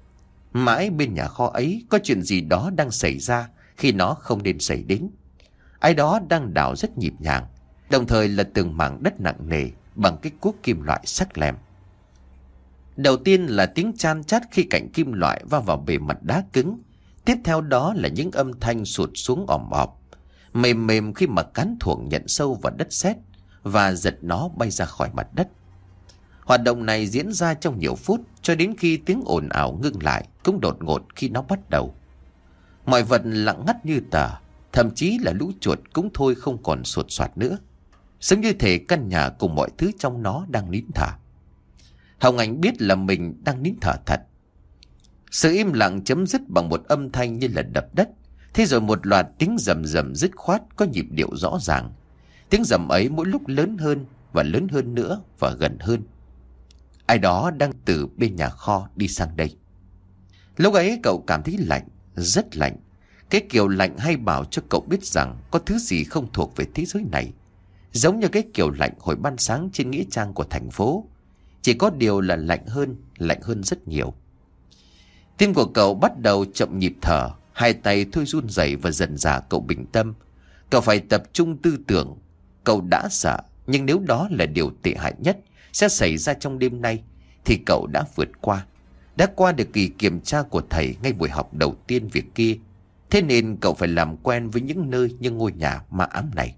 Mãi bên nhà kho ấy có chuyện gì đó đang xảy ra khi nó không nên xảy đến. Ai đó đang đào rất nhịp nhàng, đồng thời là từng mảng đất nặng nề bằng cái cuốc kim loại sắc lẹm. Đầu tiên là tiếng chan chát khi cạnh kim loại va vào bề mặt đá cứng. Tiếp theo đó là những âm thanh sụt xuống òm ọp, mềm mềm khi mà cán thuồng nhận sâu vào đất sét và giật nó bay ra khỏi mặt đất. Hoạt động này diễn ra trong nhiều phút, cho đến khi tiếng ồn ào ngưng lại cũng đột ngột khi nó bắt đầu. Mọi vật lặng ngắt như tờ, thậm chí là lũ chuột cũng thôi không còn sột soạt nữa, giống như thể căn nhà cùng mọi thứ trong nó đang nín thở. Hồng Ảnh biết là mình đang nín thở thật. Sự im lặng chấm dứt bằng một âm thanh như là đập đất. Thế rồi một loạt tiếng rầm rầm dứt khoát có nhịp điệu rõ ràng. Tiếng rầm ấy mỗi lúc lớn hơn và lớn hơn nữa và gần hơn. Ai đó đang từ bên nhà kho đi sang đây. Lúc ấy cậu cảm thấy lạnh, rất lạnh. Cái kiểu lạnh hay bảo cho cậu biết rằng có thứ gì không thuộc về thế giới này. Giống như cái kiểu lạnh hồi ban sáng trên nghĩa trang của thành phố. Chỉ có điều là lạnh hơn, lạnh hơn rất nhiều. Tim của cậu bắt đầu chậm nhịp thở, hai tay thôi run rẩy và dần dà cậu bình tâm. Cậu phải tập trung tư tưởng. Cậu đã sợ, nhưng nếu đó là điều tệ hại nhất sẽ xảy ra trong đêm nay, thì cậu đã vượt qua. Đã qua được kỳ kiểm tra của thầy ngay buổi học đầu tiên việc kia. Thế nên cậu phải làm quen với những nơi như ngôi nhà ma ám này.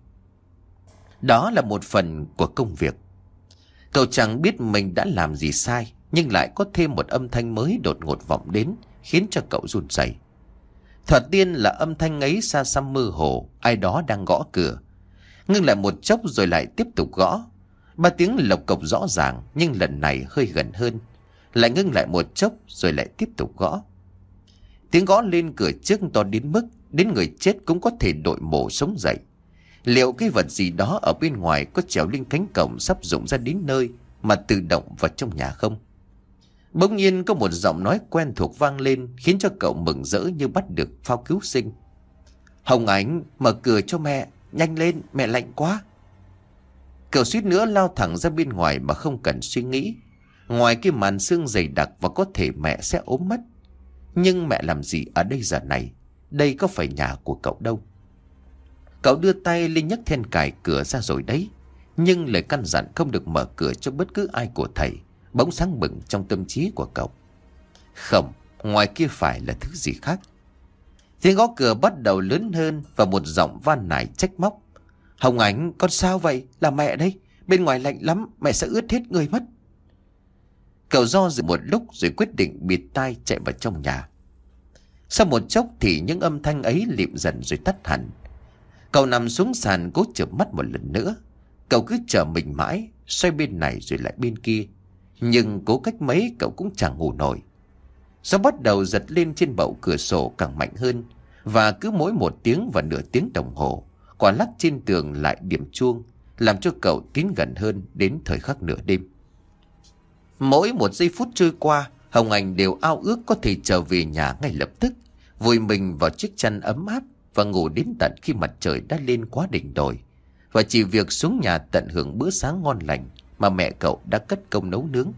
Đó là một phần của công việc. Cậu chẳng biết mình đã làm gì sai, nhưng lại có thêm một âm thanh mới đột ngột vọng đến, khiến cho cậu run rẩy. Thoạt tiên là âm thanh ấy xa xăm mơ hồ, ai đó đang gõ cửa. Ngưng lại một chốc rồi lại tiếp tục gõ. Ba tiếng lộc cộc rõ ràng, nhưng lần này hơi gần hơn. Lại ngưng lại một chốc rồi lại tiếp tục gõ. Tiếng gõ lên cửa trước to đến mức đến người chết cũng có thể đội mổ sống dậy. Liệu cái vật gì đó ở bên ngoài có trèo lên cánh cổng sắp rụng ra đến nơi mà tự động vào trong nhà không? Bỗng nhiên có một giọng nói quen thuộc vang lên, khiến cho cậu mừng rỡ như bắt được phao cứu sinh. Hồng Ánh, mở cửa cho mẹ, nhanh lên, mẹ lạnh quá. Cậu suýt nữa lao thẳng ra bên ngoài mà không cần suy nghĩ. Ngoài cái màn sương dày đặc và có thể mẹ sẽ ốm mất. Nhưng mẹ làm gì ở đây giờ này? Đây có phải nhà của cậu đâu. Cậu đưa tay lên nhấc then cài cửa ra rồi đấy. Nhưng lời căn dặn không được mở cửa cho bất cứ ai của thầy bỗng sáng bừng trong tâm trí của cậu. Không, ngoài kia phải là thứ gì khác. Tiếng gõ cửa bắt đầu lớn hơn và một giọng van nài trách móc. Hồng Ánh, con sao vậy? Là mẹ đấy. Bên ngoài lạnh lắm, mẹ sẽ ướt hết người mất. Cậu do dự một lúc rồi quyết định bịt tai chạy vào trong nhà. Sau một chốc thì những âm thanh ấy lịm dần rồi tắt hẳn. Cậu nằm xuống sàn cố chợp mắt một lần nữa. Cậu cứ chờ mình mãi, xoay bên này rồi lại bên kia. Nhưng cố cách mấy cậu cũng chẳng ngủ nổi. Gió bắt đầu giật lên trên bậu cửa sổ càng mạnh hơn. Và cứ mỗi một tiếng và nửa tiếng đồng hồ, quả lắc trên tường lại điểm chuông, làm cho cậu tiến gần hơn đến thời khắc nửa đêm. Mỗi một giây phút trôi qua, Hồng Anh đều ao ước có thể trở về nhà ngay lập tức, vùi mình vào chiếc chăn ấm áp và ngủ đến tận khi mặt trời đã lên quá đỉnh đồi. Và chỉ việc xuống nhà tận hưởng bữa sáng ngon lành mà mẹ cậu đã cất công nấu nướng.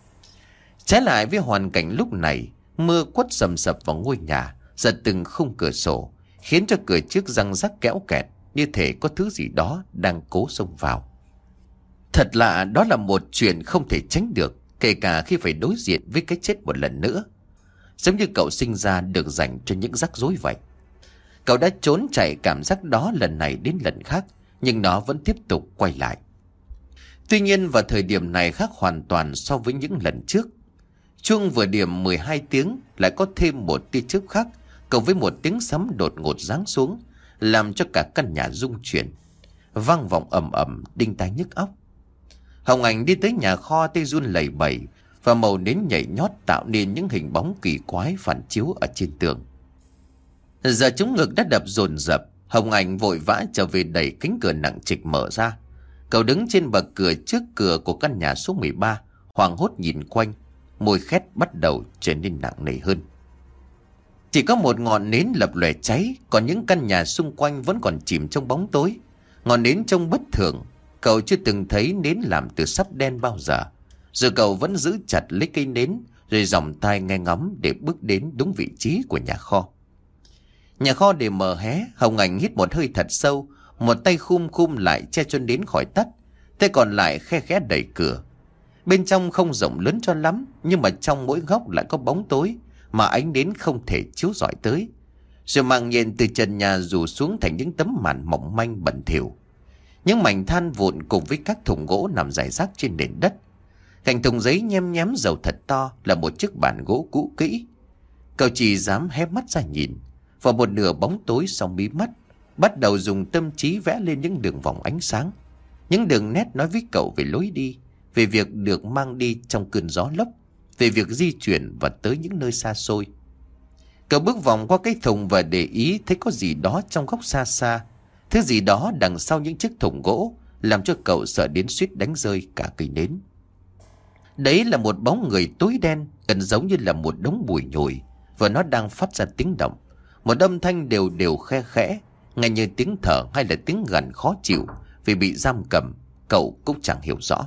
Trái lại với hoàn cảnh lúc này, mưa quất sầm sập vào ngôi nhà, giật từng khung cửa sổ, khiến cho cửa trước răng rắc kéo kẹt, như thể có thứ gì đó đang cố xông vào. Thật lạ, đó là một chuyện không thể tránh được, kể cả khi phải đối diện với cái chết một lần nữa. Giống như cậu sinh ra được dành cho những rắc rối vậy. Cậu đã trốn chạy cảm giác đó lần này đến lần khác, nhưng nó vẫn tiếp tục quay lại. Tuy nhiên vào thời điểm này khác hoàn toàn so với những lần trước. Chuông vừa điểm mười hai tiếng lại có thêm một tia chớp khác, cộng với một tiếng sấm đột ngột giáng xuống, làm cho cả căn nhà rung chuyển, vang vọng ầm ầm đinh tai nhức óc. Hồng Anh đi tới nhà kho, tay run lẩy bẩy và màu nến nhảy nhót tạo nên những hình bóng kỳ quái phản chiếu ở trên tường. Giờ trống ngực đã đập dồn dập, Hồng Anh vội vã trở về đẩy cánh cửa nặng trịch mở ra. Cậu đứng trên bậc cửa trước cửa của căn nhà số mười ba, hoảng hốt nhìn quanh, môi khét bắt đầu trở nên nặng nề hơn. Chỉ có một ngọn nến lập lòe cháy, còn những căn nhà xung quanh vẫn còn chìm trong bóng tối. Ngọn nến trông bất thường, cậu chưa từng thấy nến làm từ sắt đen bao giờ. Rồi cậu vẫn giữ chặt lấy cây nến, rồi dòng tai nghe ngóng để bước đến đúng vị trí của nhà kho. Nhà kho để mở hé, Hồng Anh hít một hơi thật sâu, một tay khum khum lại che cho nến khỏi tắt, tay còn lại khe khẽ đẩy cửa. Bên trong không rộng lớn cho lắm, nhưng mà trong mỗi góc lại có bóng tối mà ánh nến không thể chiếu rọi tới. Rồi màng nhện từ trần nhà rủ xuống thành những tấm màn mỏng manh bẩn thỉu. Những mảnh than vụn cùng với các thùng gỗ nằm rải rác trên nền đất. Cạnh thùng giấy nhem nhém dầu thật to là một chiếc bàn gỗ cũ kỹ. Cậu chỉ dám hé mắt ra nhìn, và một nửa bóng tối sau mí mắt bắt đầu dùng tâm trí vẽ lên những đường vòng ánh sáng, những đường nét nói với cậu về lối đi, về việc được mang đi trong cơn gió lốc, về việc di chuyển và tới những nơi xa xôi. Cậu bước vòng qua cái thùng và để ý thấy có gì đó trong góc xa xa, thứ gì đó đằng sau những chiếc thùng gỗ, làm cho cậu sợ đến suýt đánh rơi cả cây nến. Đấy là một bóng người tối đen, gần giống như là một đống bụi nhồi, và nó đang phát ra tiếng động, một âm thanh đều đều khe khẽ, nghe như tiếng thở hay là tiếng gằn khó chịu vì bị giam cầm, cậu cũng chẳng hiểu rõ.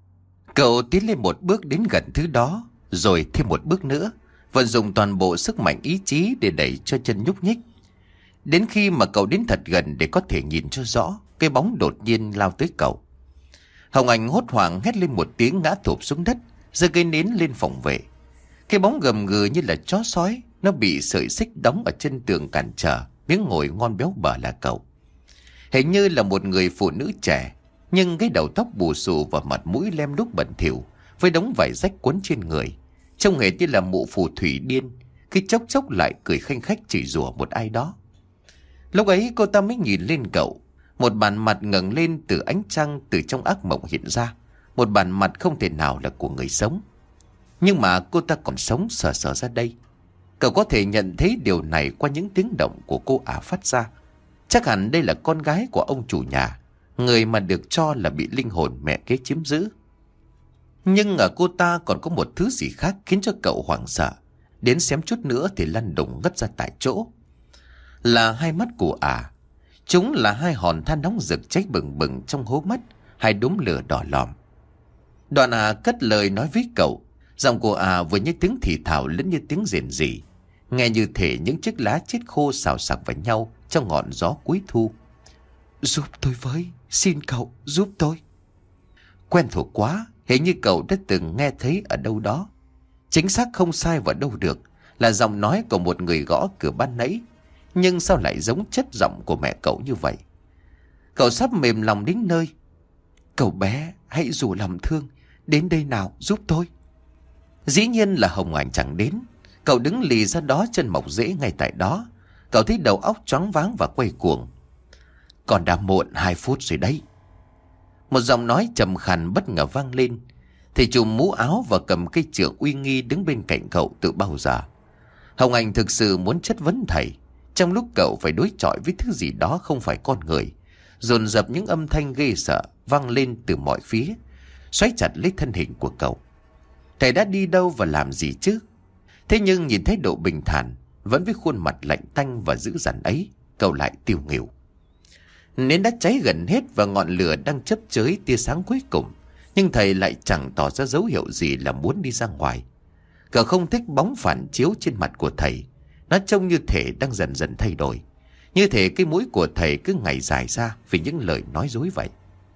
Cậu tiến lên một bước đến gần thứ đó, rồi thêm một bước nữa, vận dụng toàn bộ sức mạnh ý chí để đẩy cho chân nhúc nhích. Đến khi mà cậu đến thật gần để có thể nhìn cho rõ, cái bóng đột nhiên lao tới cậu. Hồng Anh hốt hoảng hét lên một tiếng, ngã thụp xuống đất, giơ cây nến lên phòng vệ. Cái bóng gầm gừ như là chó sói, nó bị sợi xích đóng ở chân tường cản trở miếng ngồi ngon béo bở là cậu. Hình như là một người phụ nữ trẻ, nhưng cái đầu tóc bù xù và mặt mũi lem đúc bẩn thỉu, với đống vải rách quấn trên người, trông hệt như là mụ phù thủy điên, khi chốc chốc lại cười khanh khách chửi rủa một ai đó. Lúc ấy cô ta mới nhìn lên cậu, một bản mặt ngẩng lên từ ánh trăng từ trong ác mộng hiện ra, một bản mặt không thể nào là của người sống. Nhưng mà cô ta còn sống sờ sờ ra đây. Cậu có thể nhận thấy điều này qua những tiếng động của cô ả phát ra. Chắc hẳn đây là con gái của ông chủ nhà, người mà được cho là bị linh hồn mẹ kế chiếm giữ. Nhưng ở cô ta còn có một thứ gì khác khiến cho cậu hoảng sợ, đến xém chút nữa thì lăn đùng ngất ra tại chỗ. Là hai mắt của ả. À. Chúng là hai hòn than nóng rực cháy bừng bừng trong hố mắt, hai đốm lửa đỏ lòm. Đoạn ả à cất lời nói với cậu, giọng của ả à vừa như tiếng thì thào lẫn như tiếng rền rỉ, nghe như thể những chiếc lá chết khô xào xạc vào nhau trong ngọn gió cuối thu. Giúp tôi với, xin cậu giúp tôi. Quen thuộc quá, hình như cậu đã từng nghe thấy ở đâu đó. Chính xác không sai vào đâu được, là giọng nói của một người gõ cửa ban nãy. Nhưng sao lại giống chất giọng của mẹ cậu như vậy? Cậu sắp mềm lòng đến nơi. Cậu bé, hãy dù lòng thương, đến đây nào giúp tôi. Dĩ nhiên là Hồng Anh chẳng đến. Cậu đứng lì ra đó, chân mọc rễ ngay tại đó. Cậu thấy đầu óc choáng váng và quay cuồng. Còn đã muộn hai phút rồi đấy. Một giọng nói trầm khàn bất ngờ vang lên. Thầy trùm mũ áo và cầm cây chưởng uy nghi đứng bên cạnh cậu từ bao giờ. Hồng Anh thực sự muốn chất vấn thầy, trong lúc cậu phải đối chọi với thứ gì đó không phải con người. Dồn dập những âm thanh ghê sợ vang lên từ mọi phía, xoáy chặt lấy thân hình của cậu. Thầy đã đi đâu và làm gì chứ? Thế nhưng nhìn thấy độ bình thản, vẫn với khuôn mặt lạnh tanh và dữ dằn ấy, cậu lại tiêu nghỉu. Nến đã cháy gần hết và ngọn lửa đang chớp chới tia sáng cuối cùng, nhưng thầy lại chẳng tỏ ra dấu hiệu gì là muốn đi ra ngoài. Cậu không thích bóng phản chiếu trên mặt của thầy. Nó trông như thể đang dần dần thay đổi, như thể cái mũi của thầy cứ ngày dài ra vì những lời nói dối vậy.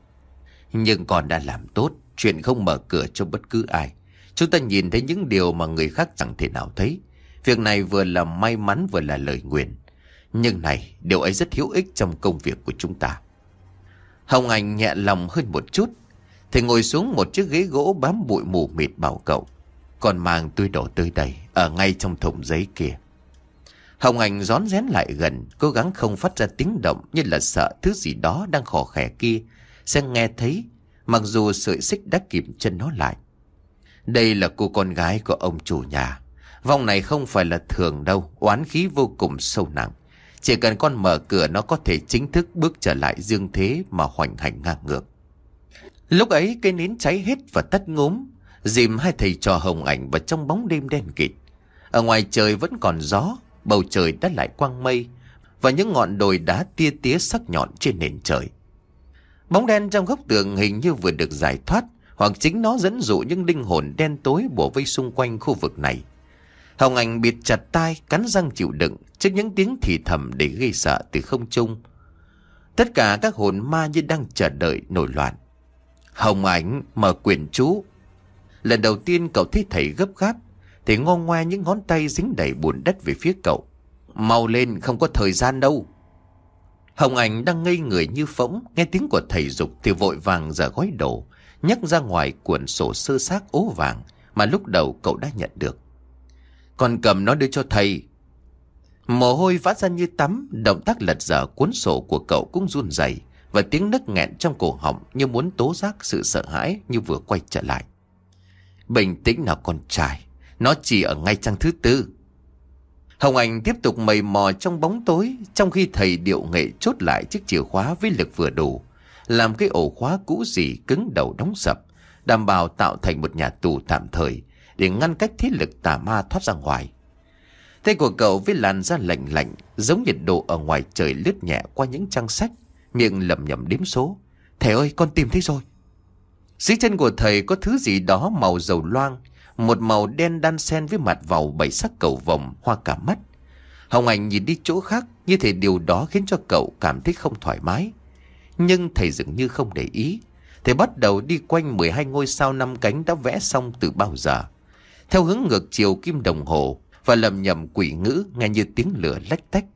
Nhưng con đã làm tốt chuyện không mở cửa cho bất cứ ai. Chúng ta nhìn thấy những điều mà người khác chẳng thể nào thấy. Việc này vừa là may mắn vừa là lời nguyền. Nhưng này, điều ấy rất hữu ích trong công việc của chúng ta. Hồng Anh nhẹ lòng hơn một chút. Thầy ngồi xuống một chiếc ghế gỗ bám bụi mù mịt bảo cậu. Còn mang túi đổ tới đây, ở ngay trong thùng giấy kia. Hồng Anh rón rén lại gần, cố gắng không phát ra tiếng động, như là sợ thứ gì đó đang khò khè kia sẽ nghe thấy, mặc dù sợi xích đã kìm chân nó lại. Đây là cô con gái của ông chủ nhà. Vong này không phải là thường đâu, oán khí vô cùng sâu nặng. Chỉ cần con mở cửa, nó có thể chính thức bước trở lại dương thế mà hoành hành ngang ngược. Lúc ấy cây nến cháy hết và tắt ngúm, dìm hai thầy trò Hồng Anh vào trong bóng đêm đen kịt. Ở ngoài trời vẫn còn gió, bầu trời đã lại quang mây và những ngọn đồi đá tia tía sắc nhọn trên nền trời. Bóng đen trong góc tường hình như vừa được giải thoát, hoặc chính nó dẫn dụ những linh hồn đen tối bủa vây xung quanh khu vực này. Hồng Anh bịt chặt tai, cắn răng chịu đựng trước những tiếng thì thầm để gây sợ từ không trung. Tất cả các hồn ma như đang chờ đợi nổi loạn. Hồng Anh mở quyển chú. Lần đầu tiên cậu thấy thầy gấp gáp, thầy ngo ngoe những ngón tay dính đầy bùn đất về phía cậu. Mau lên, không có thời gian đâu. Hồng Anh đang ngây người như phỗng, nghe tiếng của thầy giục thì vội vàng giở gói đồ, nhấc ra ngoài cuộn sổ sơ xác ố vàng mà lúc đầu cậu đã nhận được. Còn cầm nó đưa cho thầy. Mồ hôi vã ra như tắm, động tác lật dở cuốn sổ của cậu cũng run rẩy, và tiếng nấc nghẹn trong cổ họng như muốn tố giác sự sợ hãi như vừa quay trở lại. Bình tĩnh nào con trai, nó chỉ ở ngay trang thứ tư. Hồng Anh tiếp tục mày mò trong bóng tối, trong khi thầy điệu nghệ chốt lại chiếc chìa khóa với lực vừa đủ, làm cái ổ khóa cũ rỉ cứng đầu đóng sập, đảm bảo tạo thành một nhà tù tạm thời để ngăn cách thế lực tà ma thoát ra ngoài. Tay của cậu với làn da lạnh lạnh, giống nhiệt độ ở ngoài trời lướt nhẹ qua những trang sách, miệng lẩm nhẩm đếm số. Thầy ơi, con tìm thấy rồi. Dưới chân của thầy có thứ gì đó màu dầu loang, một màu đen đan xen với mặt vào bảy sắc cầu vồng hoa cả mắt. Hồng Anh nhìn đi chỗ khác, như thể điều đó khiến cho cậu cảm thấy không thoải mái. Nhưng thầy dường như không để ý. Thầy bắt đầu đi quanh mười hai ngôi sao năm cánh đã vẽ xong từ bao giờ, theo hướng ngược chiều kim đồng hồ, và lầm nhầm quỷ ngữ nghe như tiếng lửa lách tách.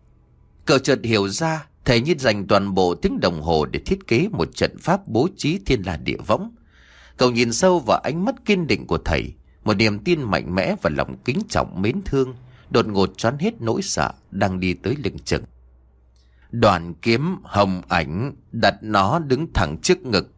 Cậu chợt hiểu ra, thầy như dành toàn bộ tiếng đồng hồ để thiết kế một trận pháp bố trí thiên la địa võng. Cậu nhìn sâu vào ánh mắt kiên định của thầy, một niềm tin mạnh mẽ và lòng kính trọng mến thương đột ngột choán hết nỗi sợ đang đi tới lưng chừng. Đoàn kiếm Hồng Ảnh đặt nó đứng thẳng trước ngực.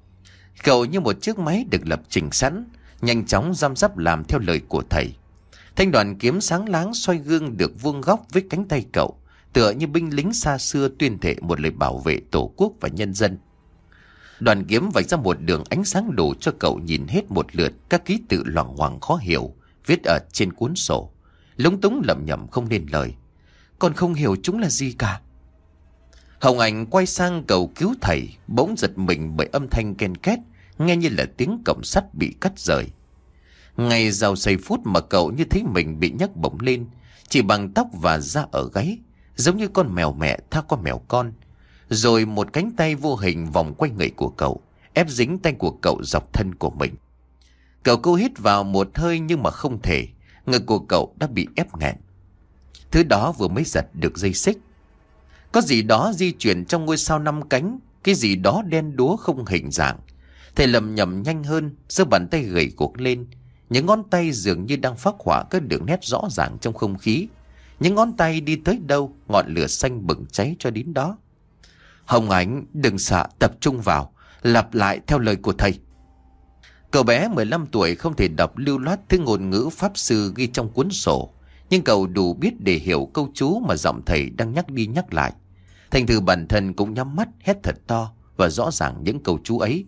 Cậu như một chiếc máy được lập trình sẵn, nhanh chóng răm rắp làm theo lời của thầy. Thanh đoàn kiếm sáng láng xoay gương được vuông góc với cánh tay cậu, tựa như binh lính xa xưa tuyên thệ một lời bảo vệ tổ quốc và nhân dân. Đoàn kiếm vạch ra một đường ánh sáng đủ cho cậu nhìn hết một lượt các ký tự loằng ngoằng khó hiểu viết ở trên cuốn sổ, lúng túng lẩm nhẩm không nên lời. Con không hiểu chúng là gì cả. Hồng Ảnh quay sang cầu cứu thầy, bỗng giật mình bởi âm thanh ken két, nghe như là tiếng cổng sắt bị cắt rời. Ngay sau giây phút mà cậu như thấy mình bị nhấc bổng lên, chỉ bằng tóc và da ở gáy, giống như con mèo mẹ tha con mèo con. Rồi một cánh tay vô hình vòng quanh người của cậu, ép dính tay của cậu dọc thân của mình. Cậu cố hít vào một hơi nhưng mà không thể, ngực của cậu đã bị ép nghẹn. Thứ đó vừa mới giật được dây xích. Có gì đó di chuyển trong ngôi sao năm cánh, cái gì đó đen đúa không hình dạng. Thầy lầm nhầm nhanh hơn, giơ bàn tay gầy guộc lên. Những ngón tay dường như đang phác họa các đường nét rõ ràng trong không khí. Những ngón tay đi tới đâu, ngọn lửa xanh bừng cháy cho đến đó. Hồng Ảnh, đừng sợ, tập trung vào, lặp lại theo lời của thầy. Cậu bé mười lăm tuổi không thể đọc lưu loát thứ ngôn ngữ pháp sư ghi trong cuốn sổ, nhưng cậu đủ biết để hiểu câu chú mà giọng thầy đang nhắc đi nhắc lại. Thành thử bản thân cũng nhắm mắt hét thật to và rõ ràng những câu chú ấy.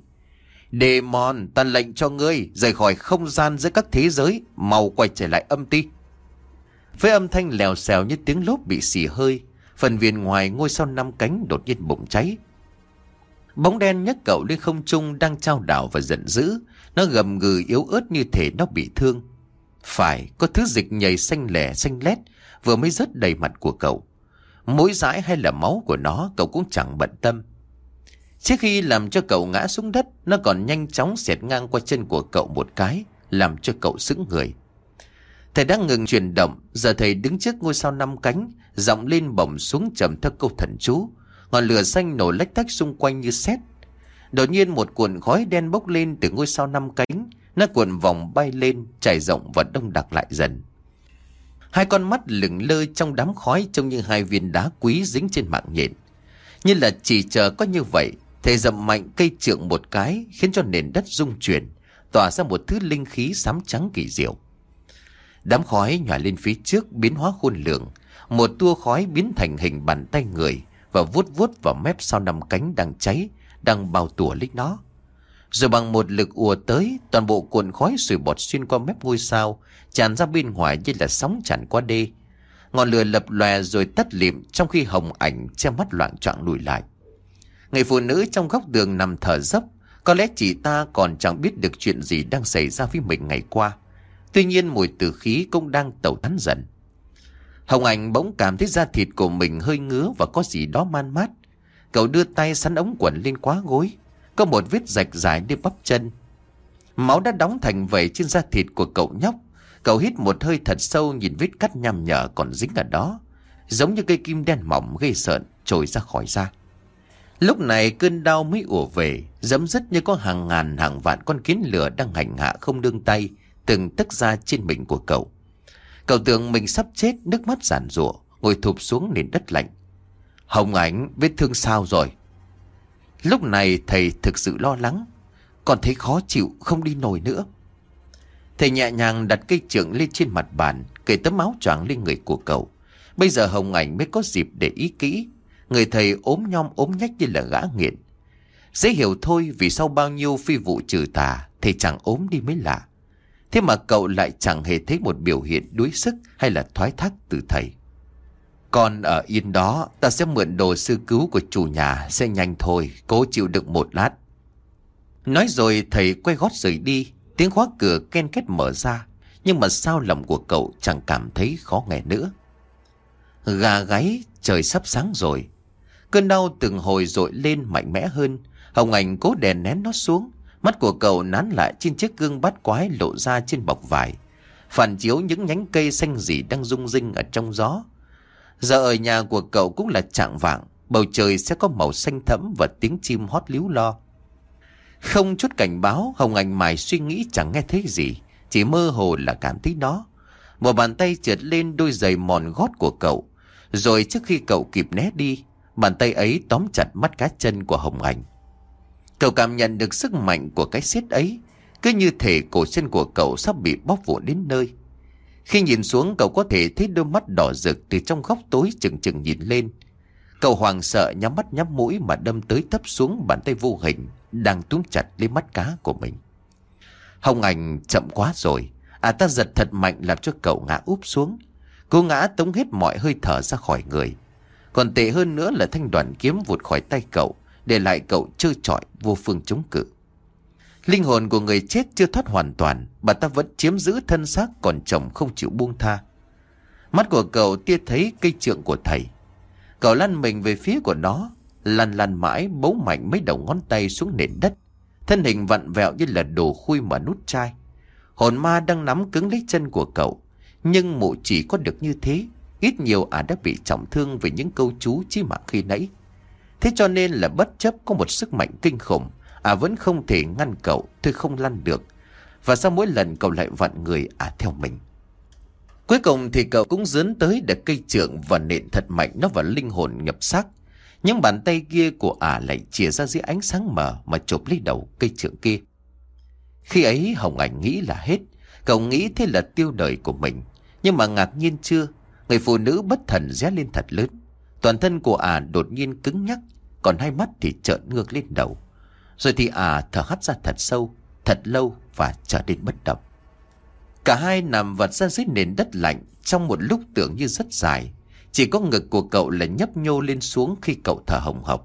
Demon, ta lệnh cho ngươi rời khỏi không gian giữa các thế giới, mau quay trở lại âm ti. Với âm thanh lèo xèo như tiếng lốp bị xì hơi, phần viền ngoài ngôi sao năm cánh đột nhiên bùng cháy. Bóng đen nhấc cậu lên không trung đang chao đảo và giận dữ. Nó gầm gừ yếu ớt như thể nó bị thương. Phải, có thứ dịch nhầy xanh lẻ xanh lét vừa mới rớt đầy mặt của cậu. Mũi dãi hay là máu của nó cậu cũng chẳng bận tâm. Trước khi làm cho cậu ngã xuống đất, nó còn nhanh chóng xẹt ngang qua chân của cậu một cái, làm cho cậu sững người. Thầy đã ngừng chuyển động, giờ thầy đứng trước ngôi sao năm cánh, giọng lên bổng xuống trầm theo câu thần chú. Ngọn lửa xanh nổ lách tách xung quanh như sét. Đột nhiên một cuộn khói đen bốc lên từ ngôi sao năm cánh, nó cuộn vòng bay lên, trải rộng và đông đặc lại dần. Hai con mắt lửng lơ trong đám khói trông như hai viên đá quý dính trên mạng nhện. Như là chỉ chờ có như vậy, thầy dậm mạnh cây trượng một cái, khiến cho nền đất rung chuyển, tỏa ra một thứ linh khí xám trắng kỳ diệu. Đám khói nhòa lên phía trước biến hóa khôn lường, một tua khói biến thành hình bàn tay người và vuốt vuốt vào mép sao năm cánh đang cháy, đang bao tủa lấy nó. Rồi bằng một lực ùa tới, toàn bộ cuộn khói sủi bọt xuyên qua mép ngôi sao, tràn ra bên ngoài như là sóng tràn qua đê. Ngọn lửa lập lòe rồi tắt lịm, trong khi Hồng Ảnh che mắt loạng choạng lùi lại. Người phụ nữ trong góc tường nằm thở dốc. Có lẽ chị ta còn chẳng biết được chuyện gì đang xảy ra với mình ngày qua. Tuy nhiên mùi tử khí cũng đang tẩu tán dần. Hồng Ảnh bỗng cảm thấy da thịt của mình hơi ngứa và có gì đó man mát. Cậu đưa tay sắn ống quần lên quá gối. Có một vết rạch dài đi bắp chân. Máu đã đóng thành vẩy trên da thịt của cậu nhóc. Cậu hít một hơi thật sâu, nhìn vết cắt nham nhở còn dính ở đó, giống như cây kim đen mỏng gây sợn trồi ra khỏi da. Lúc này cơn đau mới ùa về, giấm dứt như có hàng ngàn hàng vạn con kiến lửa đang hành hạ không đương tay, từng tấc da trên mình của cậu. Cậu tưởng mình sắp chết, nước mắt giàn giụa, ngồi thụp xuống nền đất lạnh. Hồng Ảnh, vết thương sao rồi? Lúc này thầy thực sự lo lắng. Còn thấy khó chịu, không đi nổi nữa. Thầy nhẹ nhàng đặt cây chưởng lên trên mặt bàn, cởi tấm áo choàng lên người của cậu. Bây giờ Hồng Ảnh mới có dịp để ý kỹ. Người thầy ốm nhom ốm nhách như là gã nghiện. Dễ hiểu thôi, vì sau bao nhiêu phi vụ trừ tà, thầy chẳng ốm đi mới lạ. Thế mà cậu lại chẳng hề thấy một biểu hiện đuối sức hay là thoái thác từ thầy. Con ở yên đó, ta sẽ mượn đồ sư cứu của chủ nhà, sẽ nhanh thôi, cố chịu đựng một lát. Nói rồi thầy quay gót rời đi. Tiếng khóa cửa ken két mở ra, nhưng mà sao lòng của cậu chẳng cảm thấy khó nghe nữa. Gà gáy, trời sắp sáng rồi. Cơn đau từng hồi dội lên mạnh mẽ hơn. Hồng Ảnh cố đè nén nó xuống. Mắt của cậu nán lại trên chiếc gương bát quái lộ ra trên bọc vải, phản chiếu những nhánh cây xanh rỉ đang rung rinh ở trong gió. Giờ ở nhà của cậu cũng là chạng vạng, bầu trời sẽ có màu xanh thẫm và tiếng chim hót líu lo. Không chút cảnh báo, Hồng Ảnh mải suy nghĩ chẳng nghe thấy gì, chỉ mơ hồ là cảm thấy nó. Một bàn tay trượt lên đôi giày mòn gót của cậu, rồi trước khi cậu kịp né đi, bàn tay ấy tóm chặt mắt cá chân của Hồng Ảnh. Cậu cảm nhận được sức mạnh của cái siết ấy, cứ như thể cổ chân của cậu sắp bị bóp vụn đến nơi. Khi nhìn xuống, cậu có thể thấy đôi mắt đỏ rực từ trong góc tối chừng chừng nhìn lên. Cậu hoảng sợ nhắm mắt nhắm mũi mà đâm tới tấp xuống bàn tay vô hình đang túm chặt lấy mắt cá của mình. Hồng Ảnh chậm quá rồi. À ta giật thật mạnh làm cho cậu ngã úp xuống. Cô ngã tống hết mọi hơi thở ra khỏi người. Còn tệ hơn nữa là thanh đoàn kiếm vụt khỏi tay cậu, để lại cậu trơ trọi vô phương chống cự. Linh hồn của người chết chưa thoát hoàn toàn, bà ta vẫn chiếm giữ thân xác còn chồng không chịu buông tha. Mắt của cậu tia thấy cây trượng của thầy. Cậu lăn mình về phía của nó, lăn lăn mãi bấu mạnh mấy đầu ngón tay xuống nền đất. Thân hình vặn vẹo như là đồ khui mà nút chai. Hồn ma đang nắm cứng lấy chân của cậu, nhưng mụ chỉ có được như thế. Ít nhiều ả đã bị trọng thương vì những câu chú chí mạng khi nãy. Thế cho nên là bất chấp có một sức mạnh kinh khủng, ả vẫn không thể ngăn cậu, thôi không lăn được. Và sau mỗi lần cậu lại vặn người ả theo mình. Cuối cùng thì cậu cũng dướn tới được cây trượng và nện thật mạnh nó vào linh hồn nhập xác. Những bàn tay kia của ả lại chìa ra dưới ánh sáng mờ mà chộp lấy đầu cây trượng kia. Khi ấy Hồng Ảnh nghĩ là hết. Cậu nghĩ thế là tiêu đời của mình. Nhưng mà ngạc nhiên chưa, người phụ nữ bất thần ré lên thật lớn. Toàn thân của ả đột nhiên cứng nhắc, còn hai mắt thì trợn ngược lên đầu. Rồi thì ả thở hắt ra thật sâu, thật lâu và trở nên bất động. Cả hai nằm vật ra dưới nền đất lạnh trong một lúc tưởng như rất dài. Chỉ có ngực của cậu là nhấp nhô lên xuống khi cậu thở hồng hộc.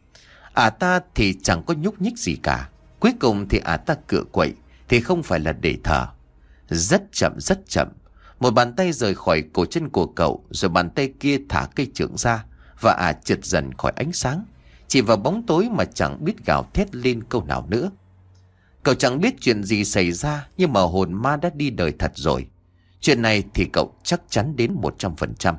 Ả ta thì chẳng có nhúc nhích gì cả. Cuối cùng thì ả ta cựa quậy, thì không phải là để thở. Rất chậm rất chậm, một bàn tay rời khỏi cổ chân của cậu, rồi bàn tay kia thả cây trượng ra, và ả trượt dần khỏi ánh sáng, chỉ vào bóng tối mà chẳng biết gào thét lên câu nào nữa. Cậu chẳng biết chuyện gì xảy ra, nhưng mà hồn ma đã đi đời thật rồi. Chuyện này thì cậu chắc chắn đến một trăm phần trăm.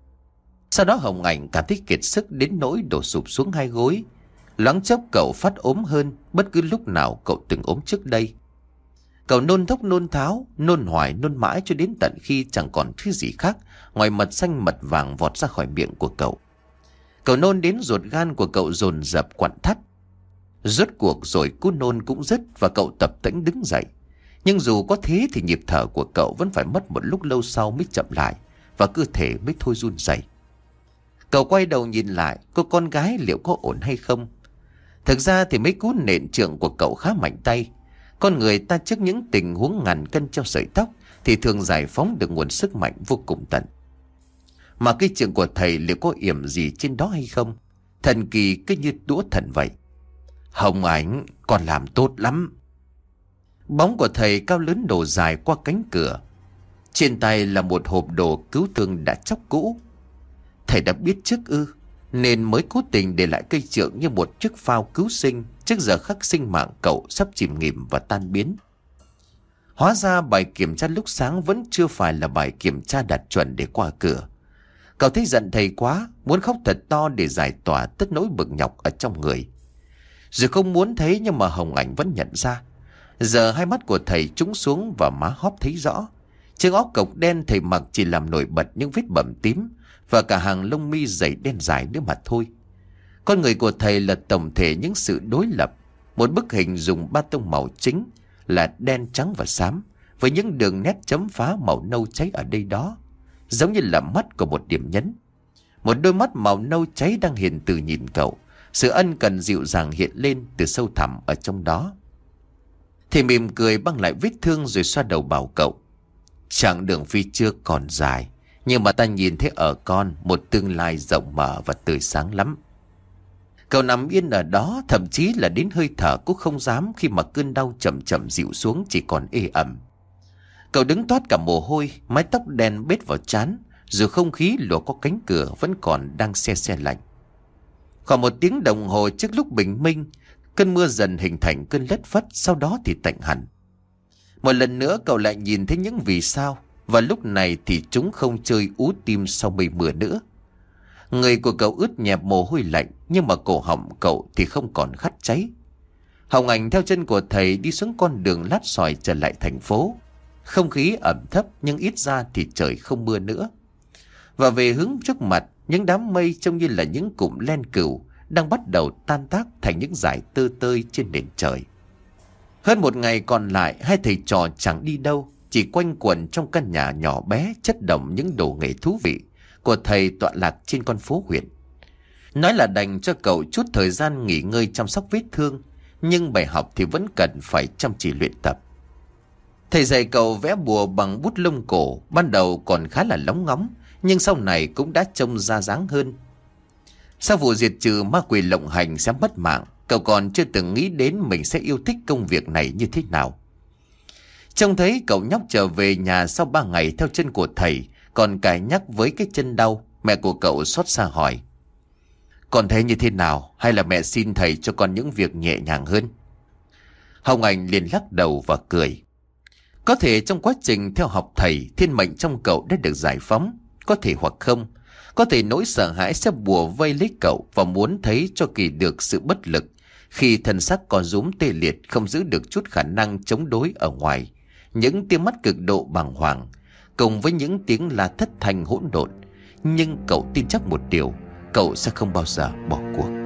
Sau đó Hồng Ảnh cảm thấy kiệt sức đến nỗi đổ sụp xuống hai gối. Loáng chốc cậu phát ốm hơn bất cứ lúc nào cậu từng ốm trước đây. Cậu nôn thốc nôn tháo, nôn hoài nôn mãi cho đến tận khi chẳng còn thứ gì khác ngoài mật xanh mật vàng vọt ra khỏi miệng của cậu. Cậu nôn đến ruột gan của cậu dồn dập quặn thắt. Rốt cuộc rồi cú nôn cũng dứt và cậu tập tễnh đứng dậy. Nhưng dù có thế thì nhịp thở của cậu vẫn phải mất một lúc lâu sau mới chậm lại, và cơ thể mới thôi run rẩy. Cậu quay đầu nhìn lại, cô con gái liệu có ổn hay không? Thực ra thì mấy cú nện trượng của cậu khá mạnh tay. Con người ta trước những tình huống ngàn cân treo sợi tóc thì thường giải phóng được nguồn sức mạnh vô cùng tận. Mà cây trượng của thầy liệu có yểm gì trên đó hay không? Thần kỳ cứ như đũa thần vậy. Hồng Ảnh, còn làm tốt lắm. Bóng của thầy cao lớn đổ dài qua cánh cửa. Trên tay là một hộp đồ cứu thương đã chóc cũ. Thầy đã biết trước ư, nên mới cố tình để lại cây trượng như một chiếc phao cứu sinh trước giờ khắc sinh mạng cậu sắp chìm nghỉm và tan biến. Hóa ra bài kiểm tra lúc sáng vẫn chưa phải là bài kiểm tra đạt chuẩn để qua cửa. Cậu thấy giận thầy quá, muốn khóc thật to để giải tỏa tất nỗi bực nhọc ở trong người. Dù không muốn thấy nhưng mà Hồng Ảnh vẫn nhận ra. Giờ hai mắt của thầy trũng xuống và má hóp thấy rõ. Chiếc óc cộc đen thầy mặc chỉ làm nổi bật những vết bầm tím và cả hàng lông mi dày đen dài nữa mà thôi. Con người của thầy là tổng thể những sự đối lập. Một bức hình dùng ba tông màu chính là đen, trắng và xám, với những đường nét chấm phá màu nâu cháy ở đây đó, giống như là mắt của một điểm nhấn. Một đôi mắt màu nâu cháy đang hiền từ nhìn cậu. Sự ân cần dịu dàng hiện lên từ sâu thẳm ở trong đó. Thì mỉm cười băng lại vết thương rồi xoa đầu bảo cậu. Chặng đường phía trước còn dài, nhưng mà ta nhìn thấy ở con một tương lai rộng mở và tươi sáng lắm. Cậu nằm yên ở đó, thậm chí là đến hơi thở cũng không dám khi mà cơn đau chậm chậm dịu xuống chỉ còn ê ẩm. Cậu đứng toát cả mồ hôi, mái tóc đen bết vào trán, dù không khí lùa qua cánh cửa vẫn còn đang se se lạnh. Khoảng một tiếng đồng hồ trước lúc bình minh, cơn mưa dần hình thành cơn lất phất, sau đó thì tạnh hẳn. Một lần nữa cậu lại nhìn thấy những vì sao, và lúc này thì chúng không chơi ú tim sau mây mưa nữa. Người của cậu ướt nhẹp mồ hôi lạnh, nhưng mà cổ họng cậu thì không còn khát cháy. Hồng Ảnh theo chân của thầy đi xuống con đường lát sỏi trở lại thành phố. Không khí ẩm thấp nhưng ít ra thì trời không mưa nữa. Và về hướng trước mặt, những đám mây trông như là những cụm len cừu đang bắt đầu tan tác thành những dải tơ tơi trên nền trời. Hơn một ngày còn lại, hai thầy trò chẳng đi đâu. chỉ quanh quẩn trong căn nhà nhỏ bé chất đọng những đồ nghề thú vị của thầy tọa lạc trên con phố huyện. Nói là dành cho cậu chút thời gian nghỉ ngơi chăm sóc vết thương, nhưng bài học thì vẫn cần phải chăm chỉ luyện tập. Thầy dạy cậu vẽ bùa bằng bút lông cổ, ban đầu còn khá là lóng ngóng, nhưng sau này cũng đã trông ra dáng hơn. Sau vụ diệt trừ ma quỷ lộng hành sẽ mất mạng, cậu còn chưa từng nghĩ đến mình sẽ yêu thích công việc này như thế nào. Trông thấy cậu nhóc trở về nhà sau ba ngày theo chân của thầy, còn cài nhắc với cái chân đau, mẹ của cậu xót xa hỏi: "Con thấy như thế nào? Hay là mẹ xin thầy cho con những việc nhẹ nhàng hơn?" Hồng Anh liền lắc đầu và cười. Có thể trong quá trình theo học thầy, thiên mệnh trong cậu đã được giải phóng, có thể hoặc không. Có thể nỗi sợ hãi sẽ bùa vây lấy cậu và muốn thấy cho kỳ được sự bất lực khi thân xác co rúm tê liệt, không giữ được chút khả năng chống đối ở ngoài. Những tia mắt cực độ bàng hoàng cùng với những tiếng la thất thanh hỗn độn. Nhưng cậu tin chắc một điều, cậu sẽ không bao giờ bỏ cuộc.